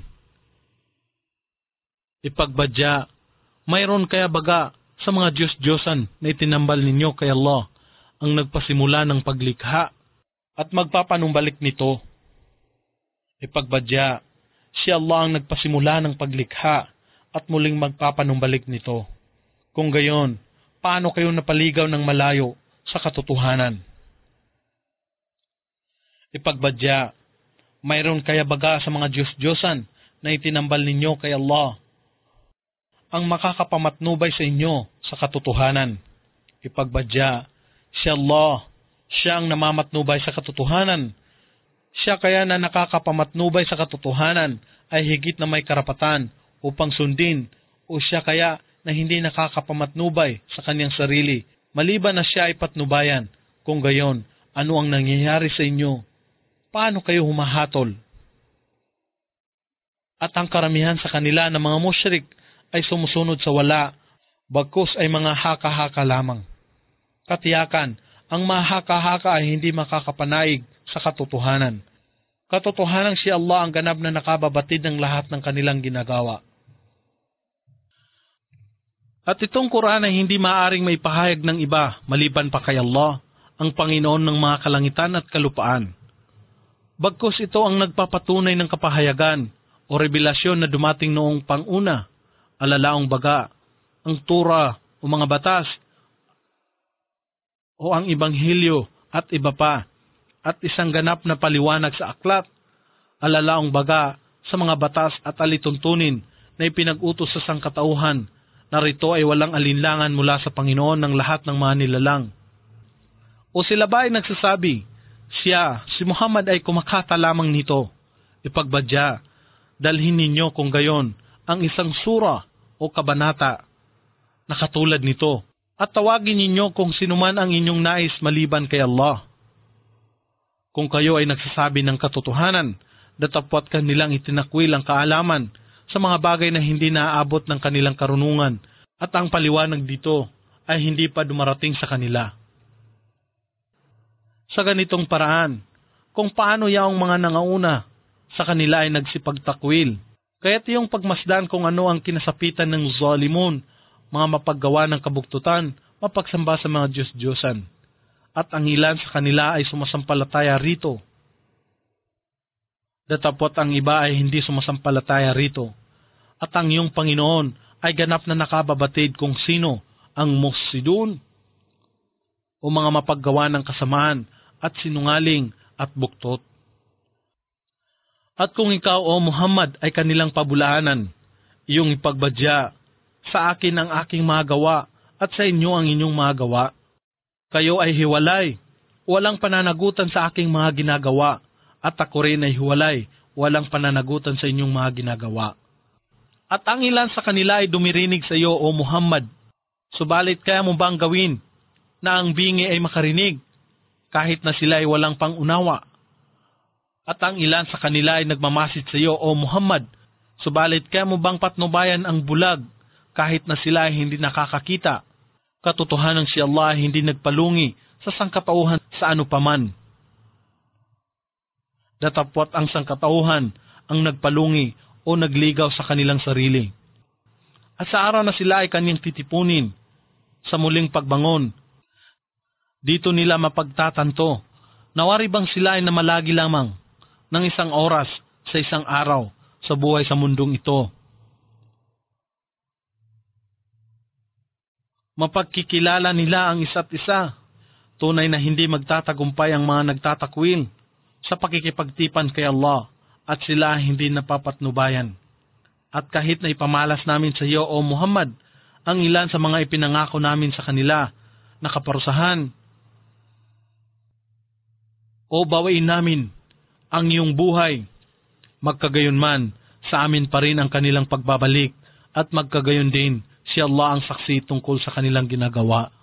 Ipagbadya, mayroon kaya baga sa mga Diyos-Diyosan na itinambal ninyo kay Allah ang nagpasimula ng paglikha at magpapanumbalik nito? Ipagbadya, si Allah ang nagpasimula ng paglikha at muling magpapanumbalik nito. Kung gayon, paano kayo napaligaw ng malayo sa katotohanan? Ipagbadya, mayroon kaya baga sa mga Diyos-Diyosan na itinambal ninyo kay Allah ang makakapamatnubay sa inyo sa katotohanan? Ipagbadya, si Allah, siya ang namamatnubay sa katotohanan. Siya kaya na nakakapamatnubay sa katotohanan ay higit na may karapatan upang sundin, o siya kaya na hindi nakakapamatnubay sa kanyang sarili, maliban na siya ay patnubayan Kung gayon, ano ang nangyayari sa inyo? Paano kayo humahatol? At ang karamihan sa kanila na mga musyrik ay sumusunod sa wala, bagkus ay mga haka-haka lamang. Katiyakan, ang mga haka-haka ay hindi makakapanaig sa katotohanan. Katotohanan si Allah ang ganap na nakababatid ng lahat ng kanilang ginagawa. At itong Quran ay hindi maaaring may pahayag ng iba maliban pa kay Allah, ang Panginoon ng mga kalangitan at kalupaan. Bagkus ito ang nagpapatunay ng kapahayagan o revelasyon na dumating noong panguna, alalaong baga, ang Torah o mga batas, o ang Ebanghelyo at iba pa, at isang ganap na paliwanag sa aklat, alalaong baga sa mga batas at alituntunin na ipinag-utos sa sangkatauhan, na rito ay walang alinlangan mula sa Panginoon ng lahat ng mga nilalang. O sila ba ay nagsasabi, siya, si Muhammad ay kumakata lamang nito? Ipagbadya, dalhin ninyo kung gayon ang isang sura o kabanata na katulad nito, at tawagin ninyo kung sinuman ang inyong nais maliban kay Allah. Kung kayo ay nagsasabi ng katotohanan, datapwat kanilang itinakwil ang kaalaman sa mga bagay na hindi naaabot ng kanilang karunungan, at ang paliwanag dito ay hindi pa dumarating sa kanila. Sa ganitong paraan, kung paano yaong mga nangauna sa kanila ay nagsipagtakwil, kaya't yung pagmasdan kung ano ang kinasapitan ng zalimun, mga mapaggawa ng kabuktutan, mapagsamba sa mga Diyos-Diyosan, at ang ilan sa kanila ay sumasampalataya rito. Datapot ang iba ay hindi sumasampalataya rito, at ang iyong Panginoon ay ganap na nakababatid kung sino ang mufsidun o mga mapaggawa ng kasamaan at sinungaling at buktot. At kung ikaw o Muhammad ay kanilang pabulaanan, iyong ipagbadya, sa akin ang aking mga gawa at sa inyo ang inyong mga gawa. Kayo ay hiwalay, walang pananagutan sa aking mga ginagawa, at ako rin ay hiwalay, walang pananagutan sa inyong mga ginagawa. At ang ilan sa kanila ay dumirinig sa iyo, O Muhammad. Subalit kaya mo bang gawin na ang bingi ay makarinig, kahit na sila ay walang pangunawa? At ang ilan sa kanila ay nagmamasid sa iyo, O Muhammad. Subalit kaya mo bang patnubayan ang bulag, kahit na sila ay hindi nakakakita? Katotohanan si Allah ay hindi nagpalungi sa sangkatauhan sa ano paman. Datapwat ang sangkatauhan ang nagpalungi o nagligaw sa kanilang sarili. At sa araw na sila ay kanyang titipunin, sa muling pagbangon, dito nila mapagtatanto, nawari bang sila ay namalagi lamang ng isang oras sa isang araw sa buhay sa mundong ito. Mapagkikilala nila ang isa't isa, tunay na hindi magtatagumpay ang mga nagtatakwil sa pakikipagtipan kay Allah, at sila hindi napapatnubayan. At kahit na ipamalas namin sa iyo, O Muhammad, ang ilan sa mga ipinangako namin sa kanila na kaparusahan, o bawain namin ang iyong buhay, magkagayon man, sa amin pa rin ang kanilang pagbabalik, at magkagayon din, si Allah ang saksi tungkol sa kanilang ginagawa.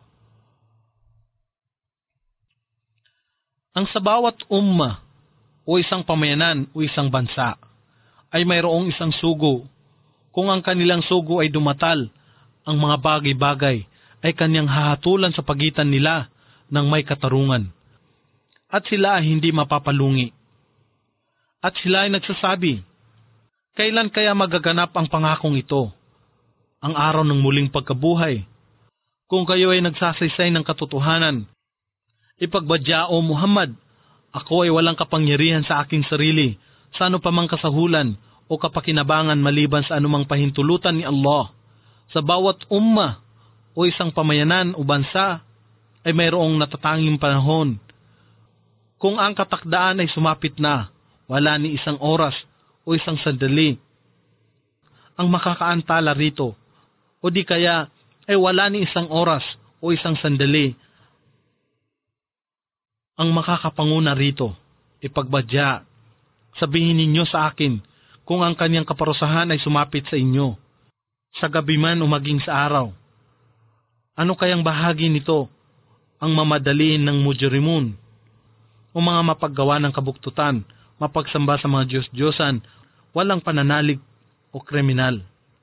Ang sa bawat umma, o isang pamayanan o isang bansa, ay mayroong isang sugo. Kung ang kanilang sugo ay dumatal, ang mga bagay-bagay ay kanyang hahatulan sa pagitan nila ng may katarungan. At sila ay hindi mapapalungi. At sila ay nagsasabi, kailan kaya magaganap ang pangakong ito? Ang araw ng muling pagkabuhay. Kung kayo ay nagsasaysay ng katotohanan, ipagbadya, O Muhammad, ako ay walang kapangyarihan sa aking sarili, sa ano pa mang kasahulan o kapakinabangan maliban sa anumang pahintulutan ni Allah. Sa bawat umma o isang pamayanan o bansa ay mayroong natatanging panahon. Kung ang katakdaan ay sumapit na, wala ni isang oras o isang sandali ang makakaantala rito, o di kaya ay wala ni isang oras o isang sandali ang makakapanguna rito. Ipagbadya, sabihin ninyo sa akin kung ang kanyang kaparusahan ay sumapit sa inyo, sa gabi man o maging sa araw. Ano kayang bahagi nito ang mamadaliin ng mujrimun o mga mapaggawa ng kabuktutan, mapagsamba sa mga Diyos-Diyosan, walang pananalig o kriminal.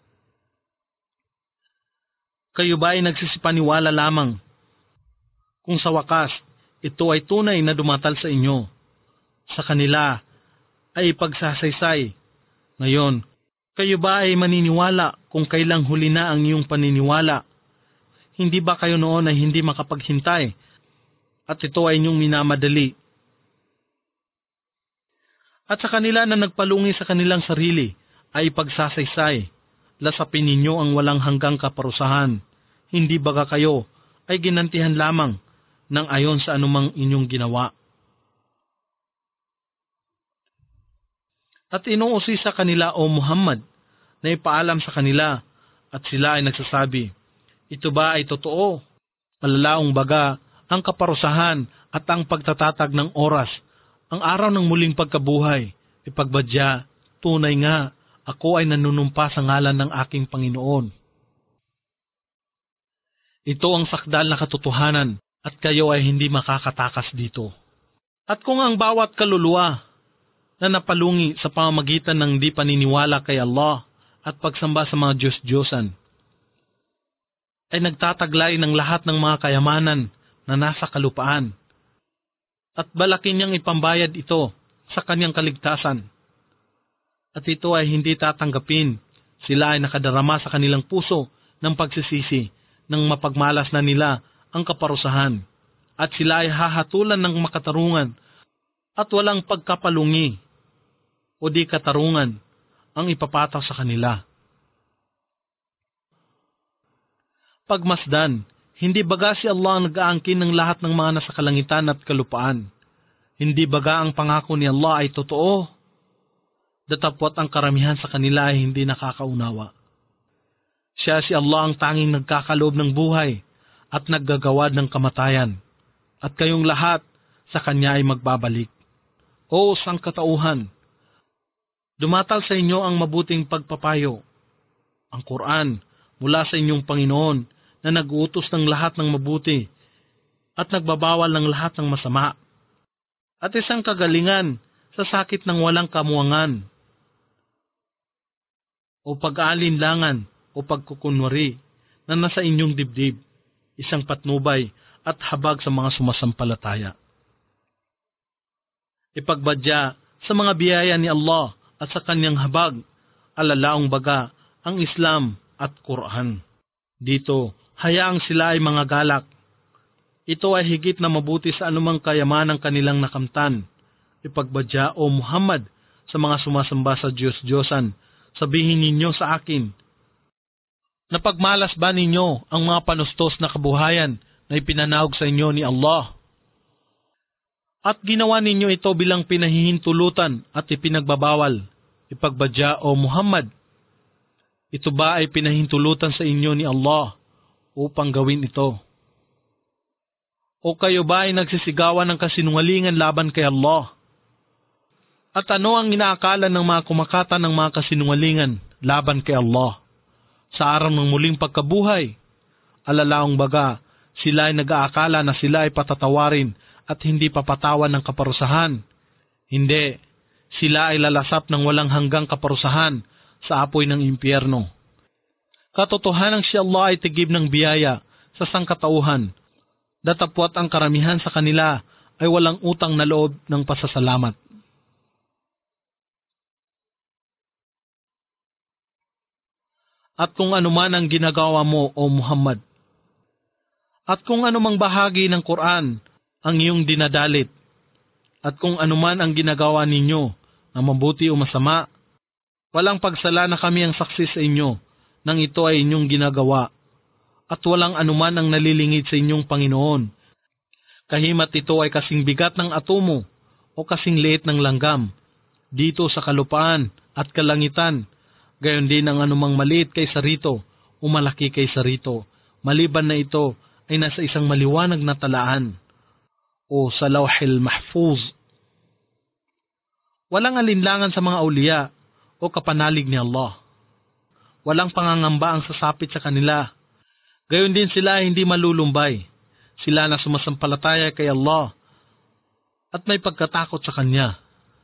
Kayo ba ay nagsisipaniwala lamang kung sa wakas ito ay tunay na dumatal sa inyo? Sa kanila ay ipagsasaysay. Ngayon, kayo ba ay maniniwala kung kailang huli na ang iyong paniniwala? Hindi ba kayo noon ay hindi makapaghintay at ito ay inyong minamadali? At sa kanila na nagpalungi sa kanilang sarili ay ipagsasaysay. Lasapin ninyo ang walang hanggang kaparusahan. Hindi baga kayo ay ginantihan lamang ng ayon sa anumang inyong ginawa? At inuusi sa kanila, O Muhammad, na ipaalam sa kanila, at sila ay nagsasabi, ito ba ay totoo? Malalaong baga ang kaparusahan at ang pagtatatag ng oras, ang araw ng muling pagkabuhay. Ipagbadya, tunay nga, ako ay nanunumpa sa ngalan ng aking Panginoon. Ito ang sakdal na katotohanan at kayo ay hindi makakatakas dito. At kung ang bawat kaluluwa na napalungi sa pamamagitan ng di paniniwala kay Allah at pagsamba sa mga Diyos-Diyosan ay nagtataglay ng lahat ng mga kayamanan na nasa kalupaan at balakin niyang ipambayad ito sa kanyang kaligtasan. At ito ay hindi tatanggapin. Sila ay nakadarama sa kanilang puso ng pagsisisi nang mapagmalas na nila ang kaparusahan. At sila ay hahatulan ng makatarungan at walang pagkapalungi o di katarungan ang ipapataw sa kanila. Pagmasdan, hindi baga si Allah ang nag-aangkin ng lahat ng mga nasa kalangitan at kalupaan? Hindi baga ang pangako ni Allah ay totoo? Datapwat ang karamihan sa kanila ay hindi nakakaunawa. Siya si Allah ang tanging nagkakaloob ng buhay at naggagawad ng kamatayan, at kayong lahat sa Kanya ay magbabalik. O sangkatauhan, dumatal sa inyo ang mabuting pagpapayo, ang Quran, mula sa inyong Panginoon na nag-uutos ng lahat ng mabuti at nagbabawal ng lahat ng masama, at isang kagalingan sa sakit ng walang kamuangan o pag-aalinlangan o pagkukunwari na nasa inyong dibdib, isang patnubay at habag sa mga sumasampalataya. Ipagbadya sa mga biyaya ni Allah at sa kanyang habag, alalaong baga ang Islam at Quran. Dito, hayaang sila ay mga galak. Ito ay higit na mabuti sa anumang kayamanang kanilang nakamtan. Ipagbadya, O Muhammad, sa mga sumasamba sa Diyos-Diyosan, sabihin ninyo sa akin, napagmalas ba ninyo ang mga panustos na kabuhayan na ipinanahog sa inyo ni Allah? At ginawa ninyo ito bilang pinahihintulutan at ipinagbabawal. Ipagbadya, O Muhammad, ito ba ay pinahintulutan sa inyo ni Allah upang gawin ito? O kayo ba ay nagsisigawan ng kasinungalingan laban kay Allah? At ano ang inaakala ng mga kumakata ng mga kasinungalingan laban kay Allah? Sa araw ng muling pagkabuhay, alalaong baga, sila ay nag-aakala na sila ay patatawarin at hindi papatawan ng kaparusahan. Hindi, sila ay lalasap ng walang hanggang kaparusahan sa apoy ng impyerno. Katotohanang si Allah ay tigib ng biyaya sa sangkatauhan, datapwat ang karamihan sa kanila ay walang utang na loob ng pasasalamat. At kung anuman ang ginagawa mo, O Muhammad, at kung anumang bahagi ng Quran ang iyong dinadalit, at kung anuman ang ginagawa ninyo na mabuti o masama, walang pagsala na kami ang saksi sa inyo nang ito ay inyong ginagawa, at walang anuman ang nalilingid sa inyong Panginoon. Kahimat ito ay kasing bigat ng atomo o kasing liit ng langgam dito sa kalupaan at kalangitan. Gayon din ang anumang maliit kaysa rito o malaki kaysa rito, maliban na ito ay nasa isang maliwanag na talaan o sa Lawhil Mahfuz. Walang alinlangan sa mga awliya o kapanalig ni Allah. Walang pangangamba ang sasapit sa kanila. Gayon din sila ay hindi malulumbay. sila na sumasampalataya kay Allah at may pagkatakot sa Kanya.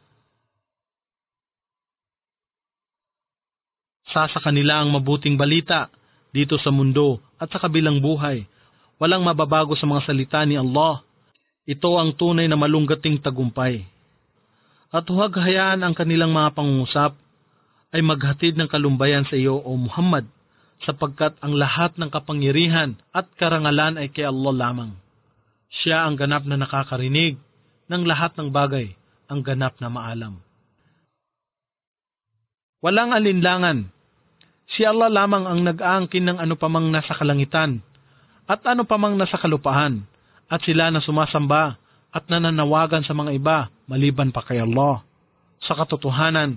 Sa sa kanila ang mabuting balita dito sa mundo at sa kabilang buhay. Walang mababago sa mga salita ni Allah. Ito ang tunay na malunggating tagumpay. At huwag hayaan ang kanilang mga pangungusap ay maghatid ng kalumbayan sa iyo, O Muhammad, sapagkat ang lahat ng kapangyarihan at karangalan ay kay Allah lamang. Siya ang ganap na nakakarinig ng lahat ng bagay, ang ganap na maalam. Walang alinlangan. Si Allah lamang ang nag-aangkin ng ano pamang nasa kalangitan at ano pamang nasa kalupaan, at sila na sumasamba at nananawagan sa mga iba maliban pa kay Allah. Sa katotohanan,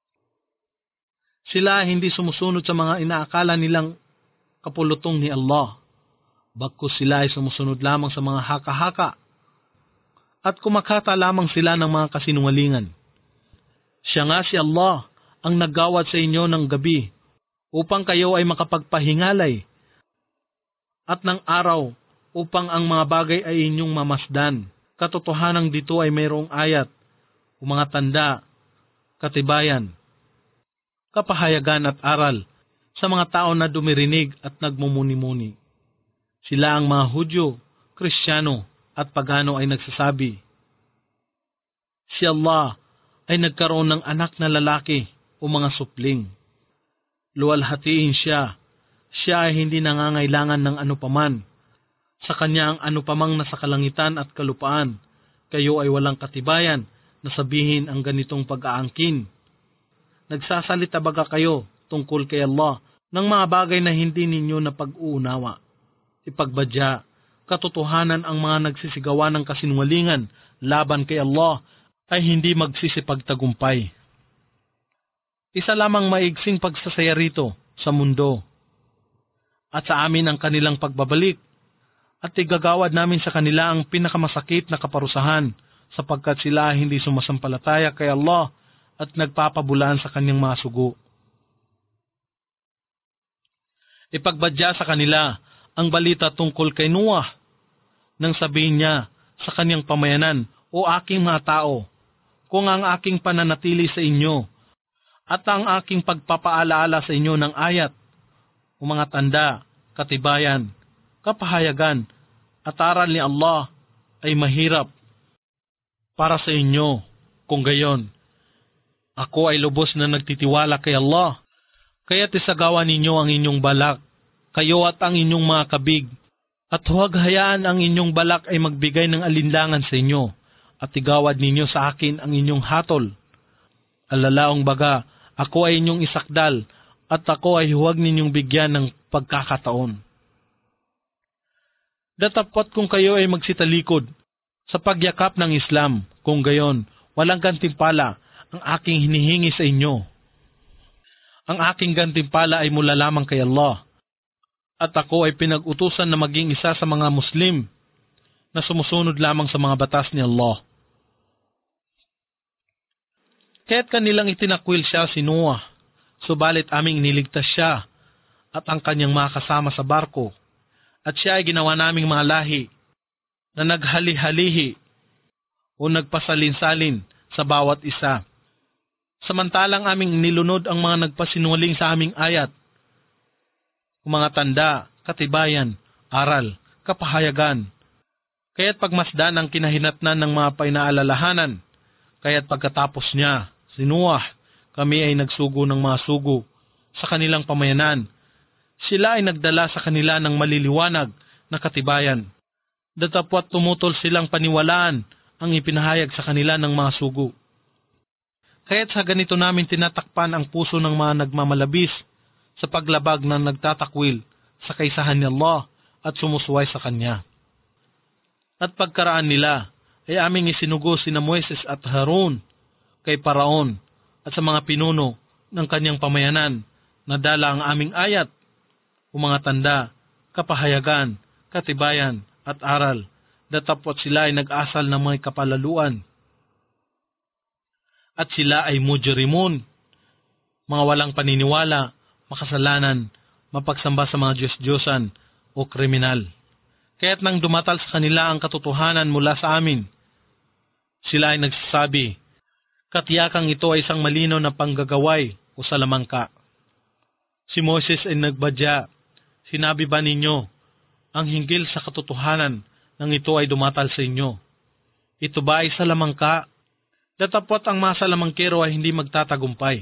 sila hindi sumusunod sa mga inaakala nilang kapulutong ni Allah. Bagkus sila ay sumusunod lamang sa mga haka-haka at kumakata lamang sila ng mga kasinungalingan. Siya nga si Allah ang naggawad sa inyo ng gabi upang kayo ay makapagpahingalay at ng araw upang ang mga bagay ay inyong mamasdan. Katotohanang dito ay mayroong ayat o mga tanda, katibayan, kapahayagan at aral sa mga tao na dumirinig at nagmumuni-muni. Sila ang mga Hudyo, Kristiyano at Pagano ay nagsasabi, si Allah ay nagkaroon ng anak na lalaki o mga supling. Luwalhatiin siya. Siya ay hindi nangangailangan ng anupaman. Sa kanya ang anupamang nasa kalangitan at kalupaan. Kayo ay walang katibayan na sabihin ang ganitong pag-aangkin. Nagsasalita baga kayo tungkol kay Allah ng mga bagay na hindi ninyo napag-uunawa? Ipagbadya, katotohanan ang mga nagsisigawa ng kasinungalingan laban kay Allah ay hindi magsisipagtagumpay. Isa lamang maigsing pagsasaya rito sa mundo at sa amin ang kanilang pagbabalik, at igagawad namin sa kanila ang pinakamasakit na kaparusahan sapagkat sila hindi sumasampalataya kay Allah at nagpapabulaan sa kanyang mga sugo. Ipagbadya sa kanila ang balita tungkol kay Noah nang sabihin niya sa kanyang pamayanan, o aking mga tao, kung ang aking pananatili sa inyo at ang aking pagpapaalaala sa inyo ng ayat o mga tanda, katibayan, kapahayagan at aral ni Allah ay mahirap para sa inyo. Kung gayon, ako ay lubos na nagtitiwala kay Allah, kaya't isagawa ninyo ang inyong balak, kayo at ang inyong mga kabig, at huwag hayaan ang inyong balak ay magbigay ng alinlangan sa inyo, at igawad ninyo sa akin ang inyong hatol. Alalaong baga, ako ay inyong isakdal, at ako ay huwag ninyong bigyan ng pagkakataon. Datapot kung kayo ay magsitalikod sa pagyakap ng Islam, kung gayon, walang gantimpala ang aking hinihingi sa inyo. Ang aking gantimpala ay mula lamang kay Allah, at ako ay pinag-utusan na maging isa sa mga Muslim na sumusunod lamang sa mga batas ni Allah. Kaya't kanilang itinakwil siya si Noah, subalit aming iniligtas siya at ang kanyang mga kasama sa barko, at siya ay ginawa naming mga lahi na naghali-halihi o nagpasalin-salin sa bawat isa. Samantalang aming nilunod ang mga nagpasinungaling sa aming ayat, mga tanda, katibayan, aral, kapahayagan. Kaya't pagmasdan ang kinahinatnan ng mga painaalalahanan, kaya't pagkatapos niya, si Noah, kami ay nagsugo ng mga sugo sa kanilang pamayanan. Sila ay nagdala sa kanila ng maliliwanag na katibayan. Datapwat tumutol silang paniwalaan ang ipinahayag sa kanila ng mga sugo. Kaya't sa ganito namin tinatakpan ang puso ng mga nagmamalabis sa paglabag na nagtatakwil sa kaisahan ni Allah at sumusuway sa Kanya. At pagkaraan nila ay aming isinugo sina Moises at Harun kay Paraon at sa mga pinuno ng kanyang pamayanan na dala ang aming ayat o mga tanda, kapahayagan, katibayan at aral, datapot sila ay nag-asal ng mga kapalaluan. At sila ay mujrimun, mga walang paniniwala, makasalanan, mapagsamba sa mga Diyos-Diyosan o kriminal. Kaya't nang dumatal sa kanila ang katotohanan mula sa amin, sila ay nagsasabi, katiyakang ito ay isang malinaw na panggagaway o salamangka. Si Moses ay nagbadya, sinabi ba ninyo, ang hinggil sa katotohanan nang ito ay dumatal sa inyo? Ito ba ay salamangka? Datapot ang mga salamangkero ay hindi magtatagumpay.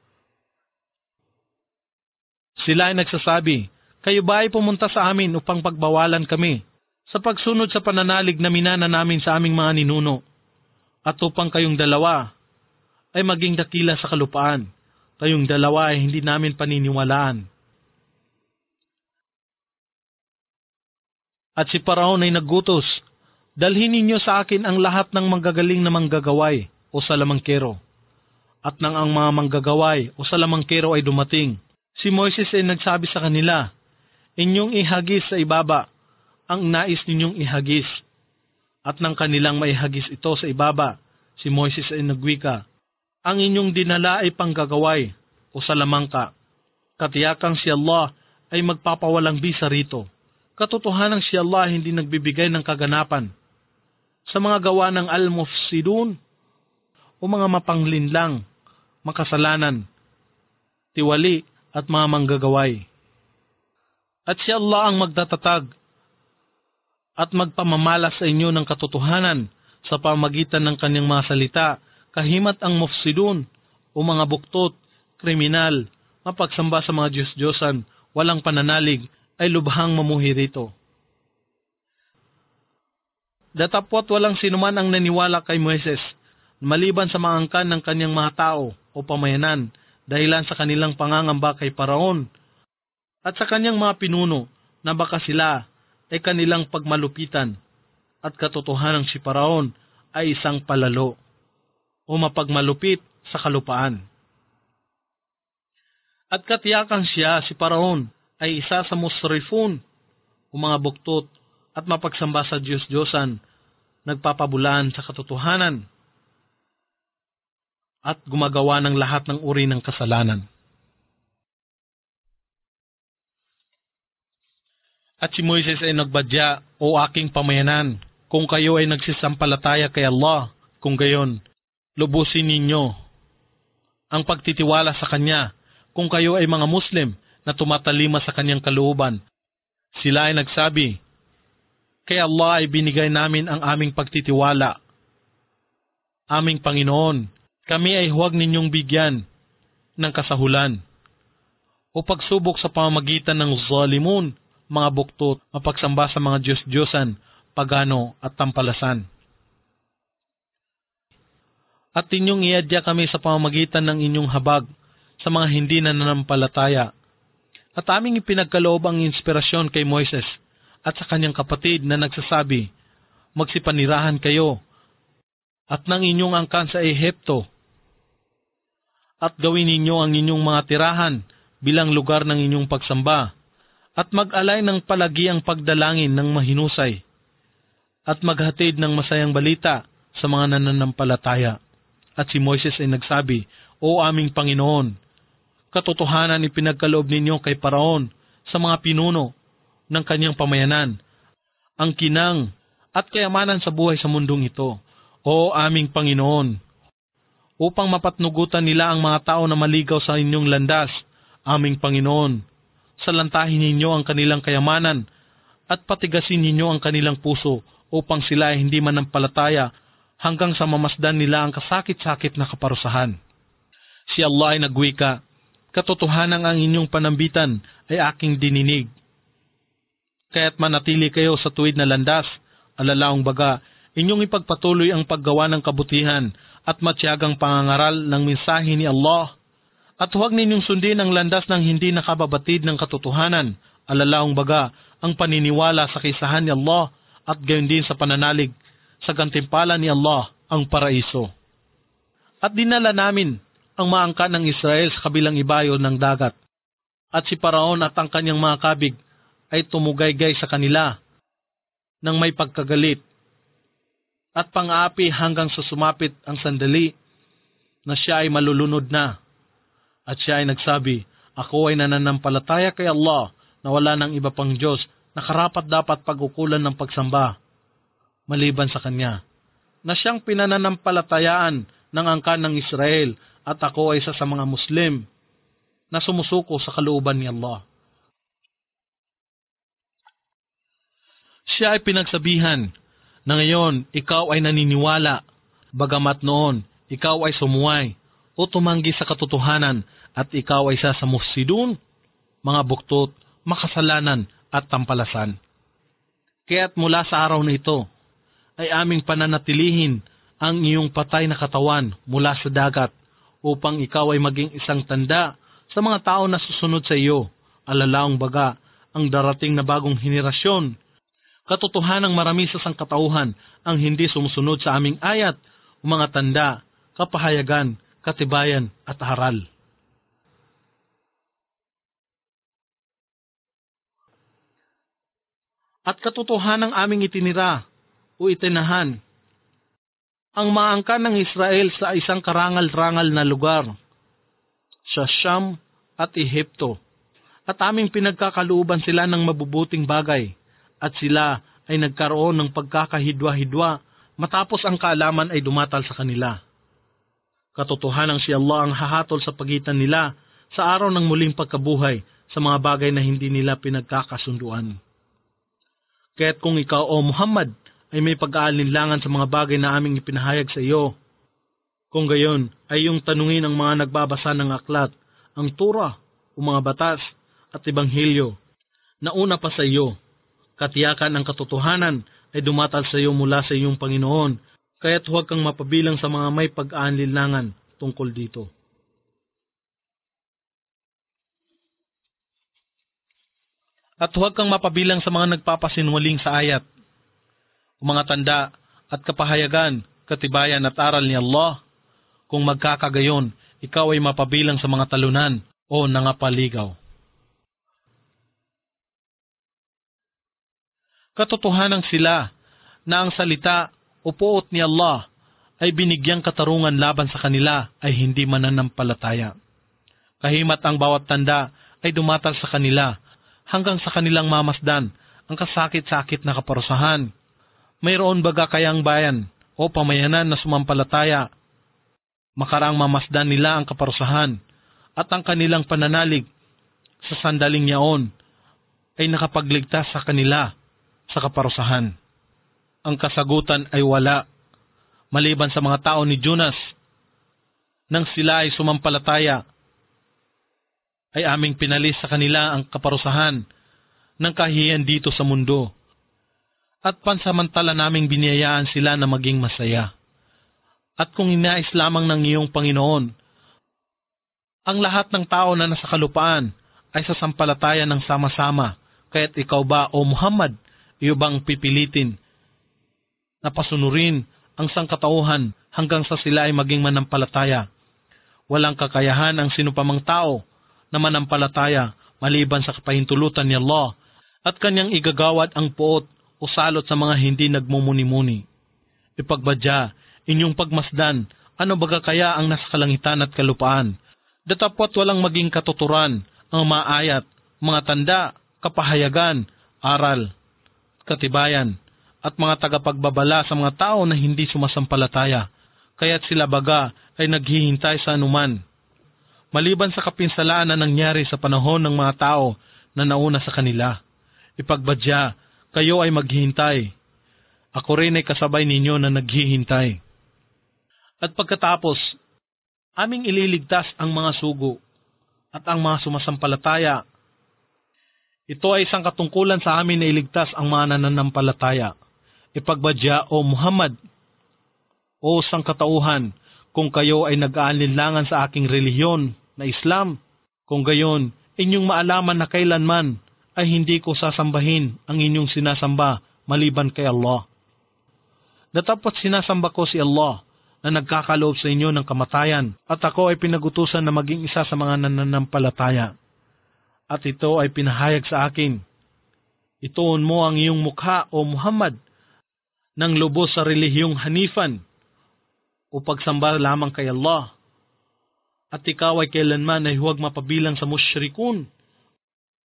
Sila ay nagsasabi, kayo ba ay pumunta sa amin upang pagbawalan kami sa pagsunod sa pananalig na minana namin sa aming mga ninuno, at upang kayong dalawa ay maging dakila sa kalupaan, kayong dalawa ay hindi namin paniniwalaan. At si Paraon ay naggutos, dalhin ninyo sa akin ang lahat ng manggagaling na manggagaway o salamangkero. At nang ang mga manggagaway o salamangkero ay dumating, si Moises ay nagsabi sa kanila, inyong ihagis sa ibaba ang nais ninyong ihagis. At nang kanilang maihagis ito sa ibaba, si Moises ay nagwika, ang inyong dinala ay panggagaway o salamangka. Katiyakang si Allah ay magpapawalang bisa rito. Katotohanang si Allah hindi nagbibigay ng kaganapan sa mga gawa ng al-mufsidun o mga mapanglinlang, makasalanan, tiwali at mga manggagaway. At si Allah ang magtatatag at magpamamalas sa inyo ng katotohanan sa pamagitan ng kanyang mga salita, kahimat ang mufsidun o mga buktot, kriminal, mapagsamba sa mga Diyos-Diyosan, walang pananalig, ay lubhang mamuhi rito. Datapwat walang sinuman ang naniwala kay Moises, maliban sa mga angkan ng kanyang mga tao o pamayanan, dahilan sa kanilang pangangamba kay Paraon at sa kanyang mga pinuno na baka sila ay kanilang pagmalupitan, at katotohanang si Paraon ay isang palalo o mapagmalupit sa kalupaan. At katiyakang siya, si Paraon, ay isa sa musrifun o mga buktot at mapagsamba sa Diyos-Diyosan, nagpapabulaan sa katotohanan at gumagawa ng lahat ng uri ng kasalanan. At si Moises ay nagbadya, o aking pamayanan, kung kayo ay nagsisampalataya kay Allah, kung gayon, lubusin ninyo ang pagtitiwala sa Kanya, kung kayo ay mga Muslim na tumatalima sa Kanyang kalooban. Sila ay nagsabi, kay Allah ay binigay namin ang aming pagtitiwala. Aming Panginoon, kami ay huwag ninyong bigyan ng kasahulan o pagsubok sa pamamagitan ng zalimun, mga buktot, mapagsamba sa mga Diyos-Diyosan, pagano at tampalasan. At inyong iadya kami sa pamamagitan ng inyong habag sa mga hindi nananampalataya. At aming ipinagkaloob ang inspirasyon kay Moises at sa kanyang kapatid na nagsasabi, magsipanirahan kayo at ng inyong angkan sa Ehipto at gawin ninyo ang inyong mga tirahan bilang lugar ng inyong pagsamba at mag-alay ng palagi ang pagdalangin ng mahinusay at maghatid ng masayang balita sa mga nananampalataya. At si Moises ay nagsabi, O aming Panginoon, katotohanan ipinagkaloob ninyo kay Paraon sa mga pinuno ng kanyang pamayanan, ang kinang at kayamanan sa buhay sa mundong ito, O aming Panginoon, upang mapatnugutan nila ang mga tao na maligaw sa inyong landas, aming Panginoon, salantahin ninyo ang kanilang kayamanan at patigasin ninyo ang kanilang puso upang sila ay hindi manampalataya hanggang sa mamasdan nila ang kasakit-sakit na kaparusahan. Si Allah ay nagwika, katotohanan ang inyong panambitan ay aking dininig. Kaya't manatili kayo sa tuwid na landas, alalaong baga, inyong ipagpatuloy ang paggawa ng kabutihan at matiyagang pangangaral ng mensahe ni Allah. At huwag ninyong sundin ang landas ng hindi nakababatid ng katotohanan, alalaong baga, ang paniniwala sa kaisahan ni Allah at gayon din sa pananalig sa gantimpala ni Allah ang paraiso. At dinala namin ang maangkan ng Israel sa kabilang ibayo ng dagat. At si Paraon at ang kanyang mga kabig ay tumugaygay sa kanila nang may pagkagalit at pang-aapi hanggang sa sumapit ang sandali na siya ay malulunod na. At siya ay nagsabi, Ako ay nananampalataya kay Allah na wala ng iba pang Diyos na karapat-dapat pag-ukulan ng pagsamba maliban sa kanya, na siyang pinananampalatayaan ng angkan ng Israel at ako ay isa sa mga Muslim na sumusuko sa kalooban ni Allah. Siya ay pinagsabihan na ngayon ikaw ay naniniwala, bagamat noon ikaw ay sumuway o tumanggi sa katotohanan at ikaw ay isa sa mufsidun, mga buktot, makasalanan at tampalasan. Kaya't mula sa araw na ito ay aming pananatilihin ang iyong patay na katawan mula sa dagat upang ikaw ay maging isang tanda sa mga tao na susunod sa iyo, alalaong baga ang darating na bagong henerasyon. Katotohanang marami sa sangkatauhan ang hindi sumusunod sa aming ayat o mga tanda, kapahayagan, katibayan at aral. At katotohanang aming itinira o itinahan ang maangkan ng Israel sa isang karangal-rangal na lugar, sa Siyam at Ehipto, at aming pinagkakalooban sila ng mabubuting bagay, at sila ay nagkaroon ng pagkakahidwa-hidwa matapos ang kaalaman ay dumatal sa kanila. Katotohanang si Allah ang hahatol sa pagitan nila sa araw ng muling pagkabuhay sa mga bagay na hindi nila pinagkakasunduan. Kaya't kung ikaw o Muhammad ay may pag-aalinlangan sa mga bagay na aming ipinahayag sa iyo, kung gayon ay yung tanungin ang mga nagbabasa ng aklat, ang Torah o mga batas at Ebanghelyo na una pa sa iyo. Katiyakan ang katotohanan ay dumatal sa iyo mula sa iyong Panginoon, kaya't huwag kang mapabilang sa mga may pag-aalinlangan tungkol dito. At huwag kang mapabilang sa mga nagpapasinwaling sa ayat, o mga tanda at kapahayagan, katibayan at aral ni Allah. Kung magkakagayon, ikaw ay mapabilang sa mga talunan o nangapaligaw. Katotohanang sila na ang salita o puot ni Allah ay binigyang katarungan laban sa kanila ay hindi mananampalataya. Kahimat ang bawat tanda ay dumatal sa kanila hanggang sa kanilang mamasdan ang kasakit-sakit na kaparusahan. Mayroon baga kayang bayan o pamayanan na sumampalataya, makaraang mamasdan nila ang kaparusahan at ang kanilang pananalig sa sandaling yaon ay nakapagligtas sa kanila sa kaparusahan? Ang kasagutan ay wala, maliban sa mga tao ni Jonas. Nang sila ay sumampalataya, ay aming pinalis sa kanila ang kaparusahan ng kahihiyan dito sa mundo, at pansamantala naming biniyayaan sila na maging masaya. At kung inais lamang ng iyong Panginoon, ang lahat ng tao na nasa kalupaan ay sasampalataya ng sama-sama, kaya't ikaw ba o Muhammad, iyo bang pipilitin na pasunurin ang sangkatauhan hanggang sa sila ay maging manampalataya? Walang kakayahan ang sinupamang tao na manampalataya maliban sa kapahintulutan ni Allah at kanyang igagawad ang puot o salot sa mga hindi nagmumuni-muni. Ipagbadya, inyong pagmasdan, ano baga kaya ang nasa kalangitan at kalupaan? Datapwat walang maging katuturan ang mga ayat, mga tanda, kapahayagan, aral, katibayan, at mga tagapagbabala sa mga tao na hindi sumasampalataya, kaya't sila baga ay naghihintay sa anuman. Maliban sa kapinsalaan na nangyari sa panahon ng mga tao na nauna sa kanila, ipagbadya, kayo ay maghihintay. Ako rin ay kasabay ninyo na naghihintay. At pagkatapos, aming ililigtas ang mga sugo at ang mga sumasampalataya. Ito ay isang katungkulan sa amin na iligtas ang mga nananampalataya. Ipagbadya o Muhammad, o sangkatauhan, kung kayo ay nag-aalinlangan sa aking relihiyon na Islam, kung gayon, inyong maalaman na kailanman ay hindi ko sasambahin ang inyong sinasamba maliban kay Allah. Datapwat sinasamba ko si Allah na nagkakaloob sa inyo ng kamatayan, at ako ay pinagutusan na maging isa sa mga nananampalataya. At ito ay pinahayag sa akin, ituon mo ang iyong mukha o Muhammad ng lubos sa relihiyong Hanifan o pagsamba lamang kay Allah, at ikaw ay kailanman ay huwag mapabilang sa musyrikun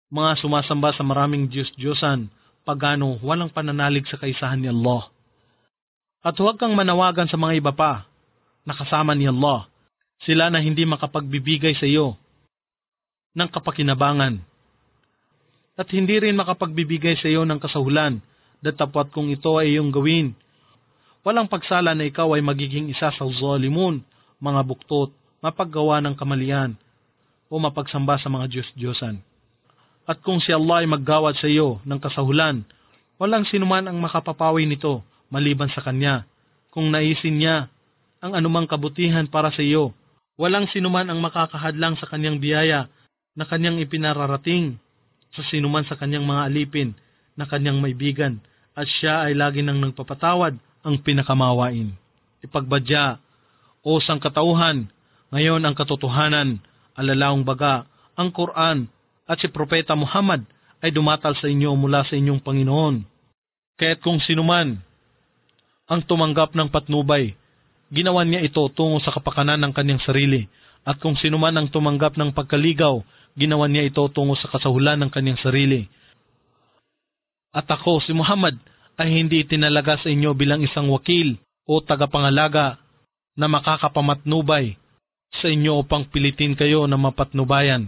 mga sumasamba sa maraming Diyos-Diyosan, pagano walang pananalig sa kaisahan ni Allah. At huwag kang manawagan sa mga iba pa, nakasama ni Allah, sila na hindi makapagbibigay sa iyo ng kapakinabangan, at hindi rin makapagbibigay sa iyo ng kasahulan, datapwat kung ito ay iyong gawin. Walang pagsala na ikaw ay magiging isa sa zalimun, mga buktot, mapaggawa ng kamalian, o mapagsamba sa mga Diyos-Diyosan. At kung si Allah ay maggawad sa iyo ng kasahulan, walang sinuman ang makapapawi nito maliban sa Kanya. Kung naisin niya ang anumang kabutihan para sa iyo, walang sinuman ang makakahadlang sa Kanyang biyaya na Kanyang ipinararating sa sinuman sa Kanyang mga alipin na Kanyang maibigan, at Siya ay lagi nang nagpapatawad, ang pinakamawain. Ipagbadya, o sangkatauhan, ngayon ang katotohanan, alalaong baga, ang Quran at si Propeta Muhammad ay dumatal sa inyo mula sa inyong Panginoon. Kaya't kung sinuman ang tumanggap ng patnubay, ginawan niya ito tungo sa kapakanan ng kanyang sarili, at kung sinuman ang tumanggap ng pagkaligaw, ginawan niya ito tungo sa kasahulan ng kanyang sarili. At ako, si Muhammad, ay hindi itinalaga sa inyo bilang isang wakil o tagapangalaga na makakapamatnubay sa inyo upang pilitin kayo na mapatnubayan.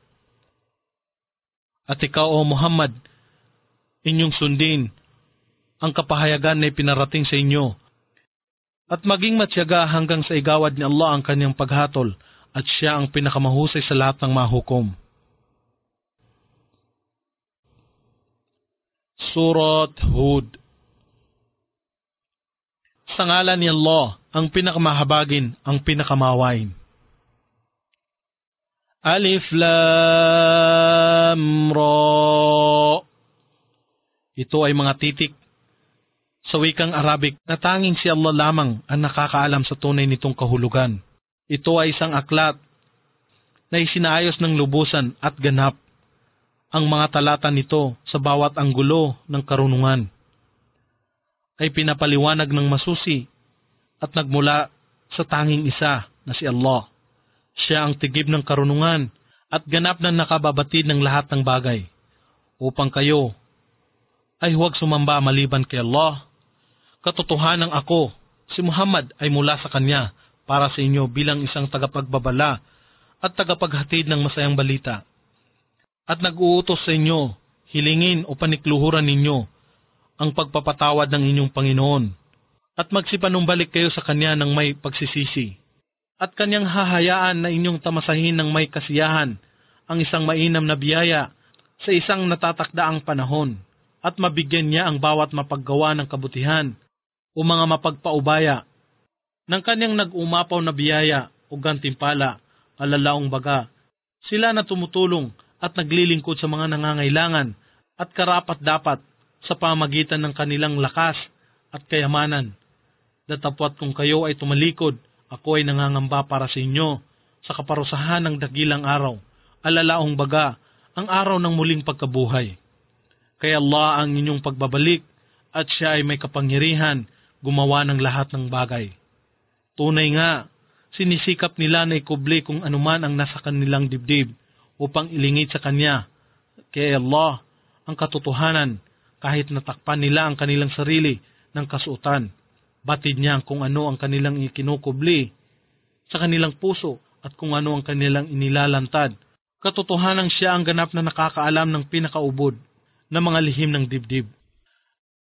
At ikaw, O Muhammad, inyong sundin ang kapahayagan na ipinarating sa inyo, at maging matyaga hanggang sa igawad ni Allah ang kanyang paghatol, at Siya ang pinakamahusay sa lahat ng mahukom. Surat Hud. Sa ngalan ni Allah, ang pinakamahabagin, ang pinakamawain. Alif Lam Ra. Ito ay mga titik sa wikang Arabic na tanging si Allah lamang ang nakakaalam sa tunay nitong kahulugan. Ito ay isang aklat na isinaayos ng lubusan at ganap ang mga talata nito sa bawat anggulo ng karunungan. Ay pinapaliwanag ng masusi at nagmula sa tanging isa na si Allah. Siya ang tigib ng karunungan at ganap na nakababatid ng lahat ng bagay, upang kayo ay huwag sumamba maliban kay Allah. Katotohanan ako, si Muhammad, ay mula sa Kanya para sa inyo bilang isang tagapagbabala at tagapaghatid ng masayang balita. At nag-uutos sa inyo, hilingin o panikluhuran ninyo ang pagpapatawad ng inyong Panginoon, at magsipanumbalik kayo sa Kanya ng may pagsisisi, at Kanyang hahayaan na inyong tamasahin ng may kasiyahan ang isang mainam na biyaya sa isang natatakdaang panahon, at mabigyan niya ang bawat mapaggawa ng kabutihan o mga mapagpaubaya ng Kanyang nag-umapaw na biyaya o gantimpala, alalaong baga, sila na tumutulong at naglilingkod sa mga nangangailangan at karapat-dapat sa pamagitan ng kanilang lakas at kayamanan. Datapwat kung kayo ay tumalikod, ako ay nangangamba para sa inyo sa kaparusahan ng dakilang araw, alalaong baga, ang araw ng muling pagkabuhay. Kaya Allah ang inyong pagbabalik, at Siya ay may kapangyarihan gumawa ng lahat ng bagay. Tunay nga, sinisikap nila na ikubli kung anuman ang nasa kanilang dibdib upang ilingid sa Kanya. Kaya Allah ang katotohanan, kahit natakpan nila ang kanilang sarili ng kasuotan. Batid niya kung ano ang kanilang ikinukubli sa kanilang puso at kung ano ang kanilang inilalantad. Katotohanan Siya ang ganap na nakakaalam ng pinakaubod ng mga lihim ng dibdib.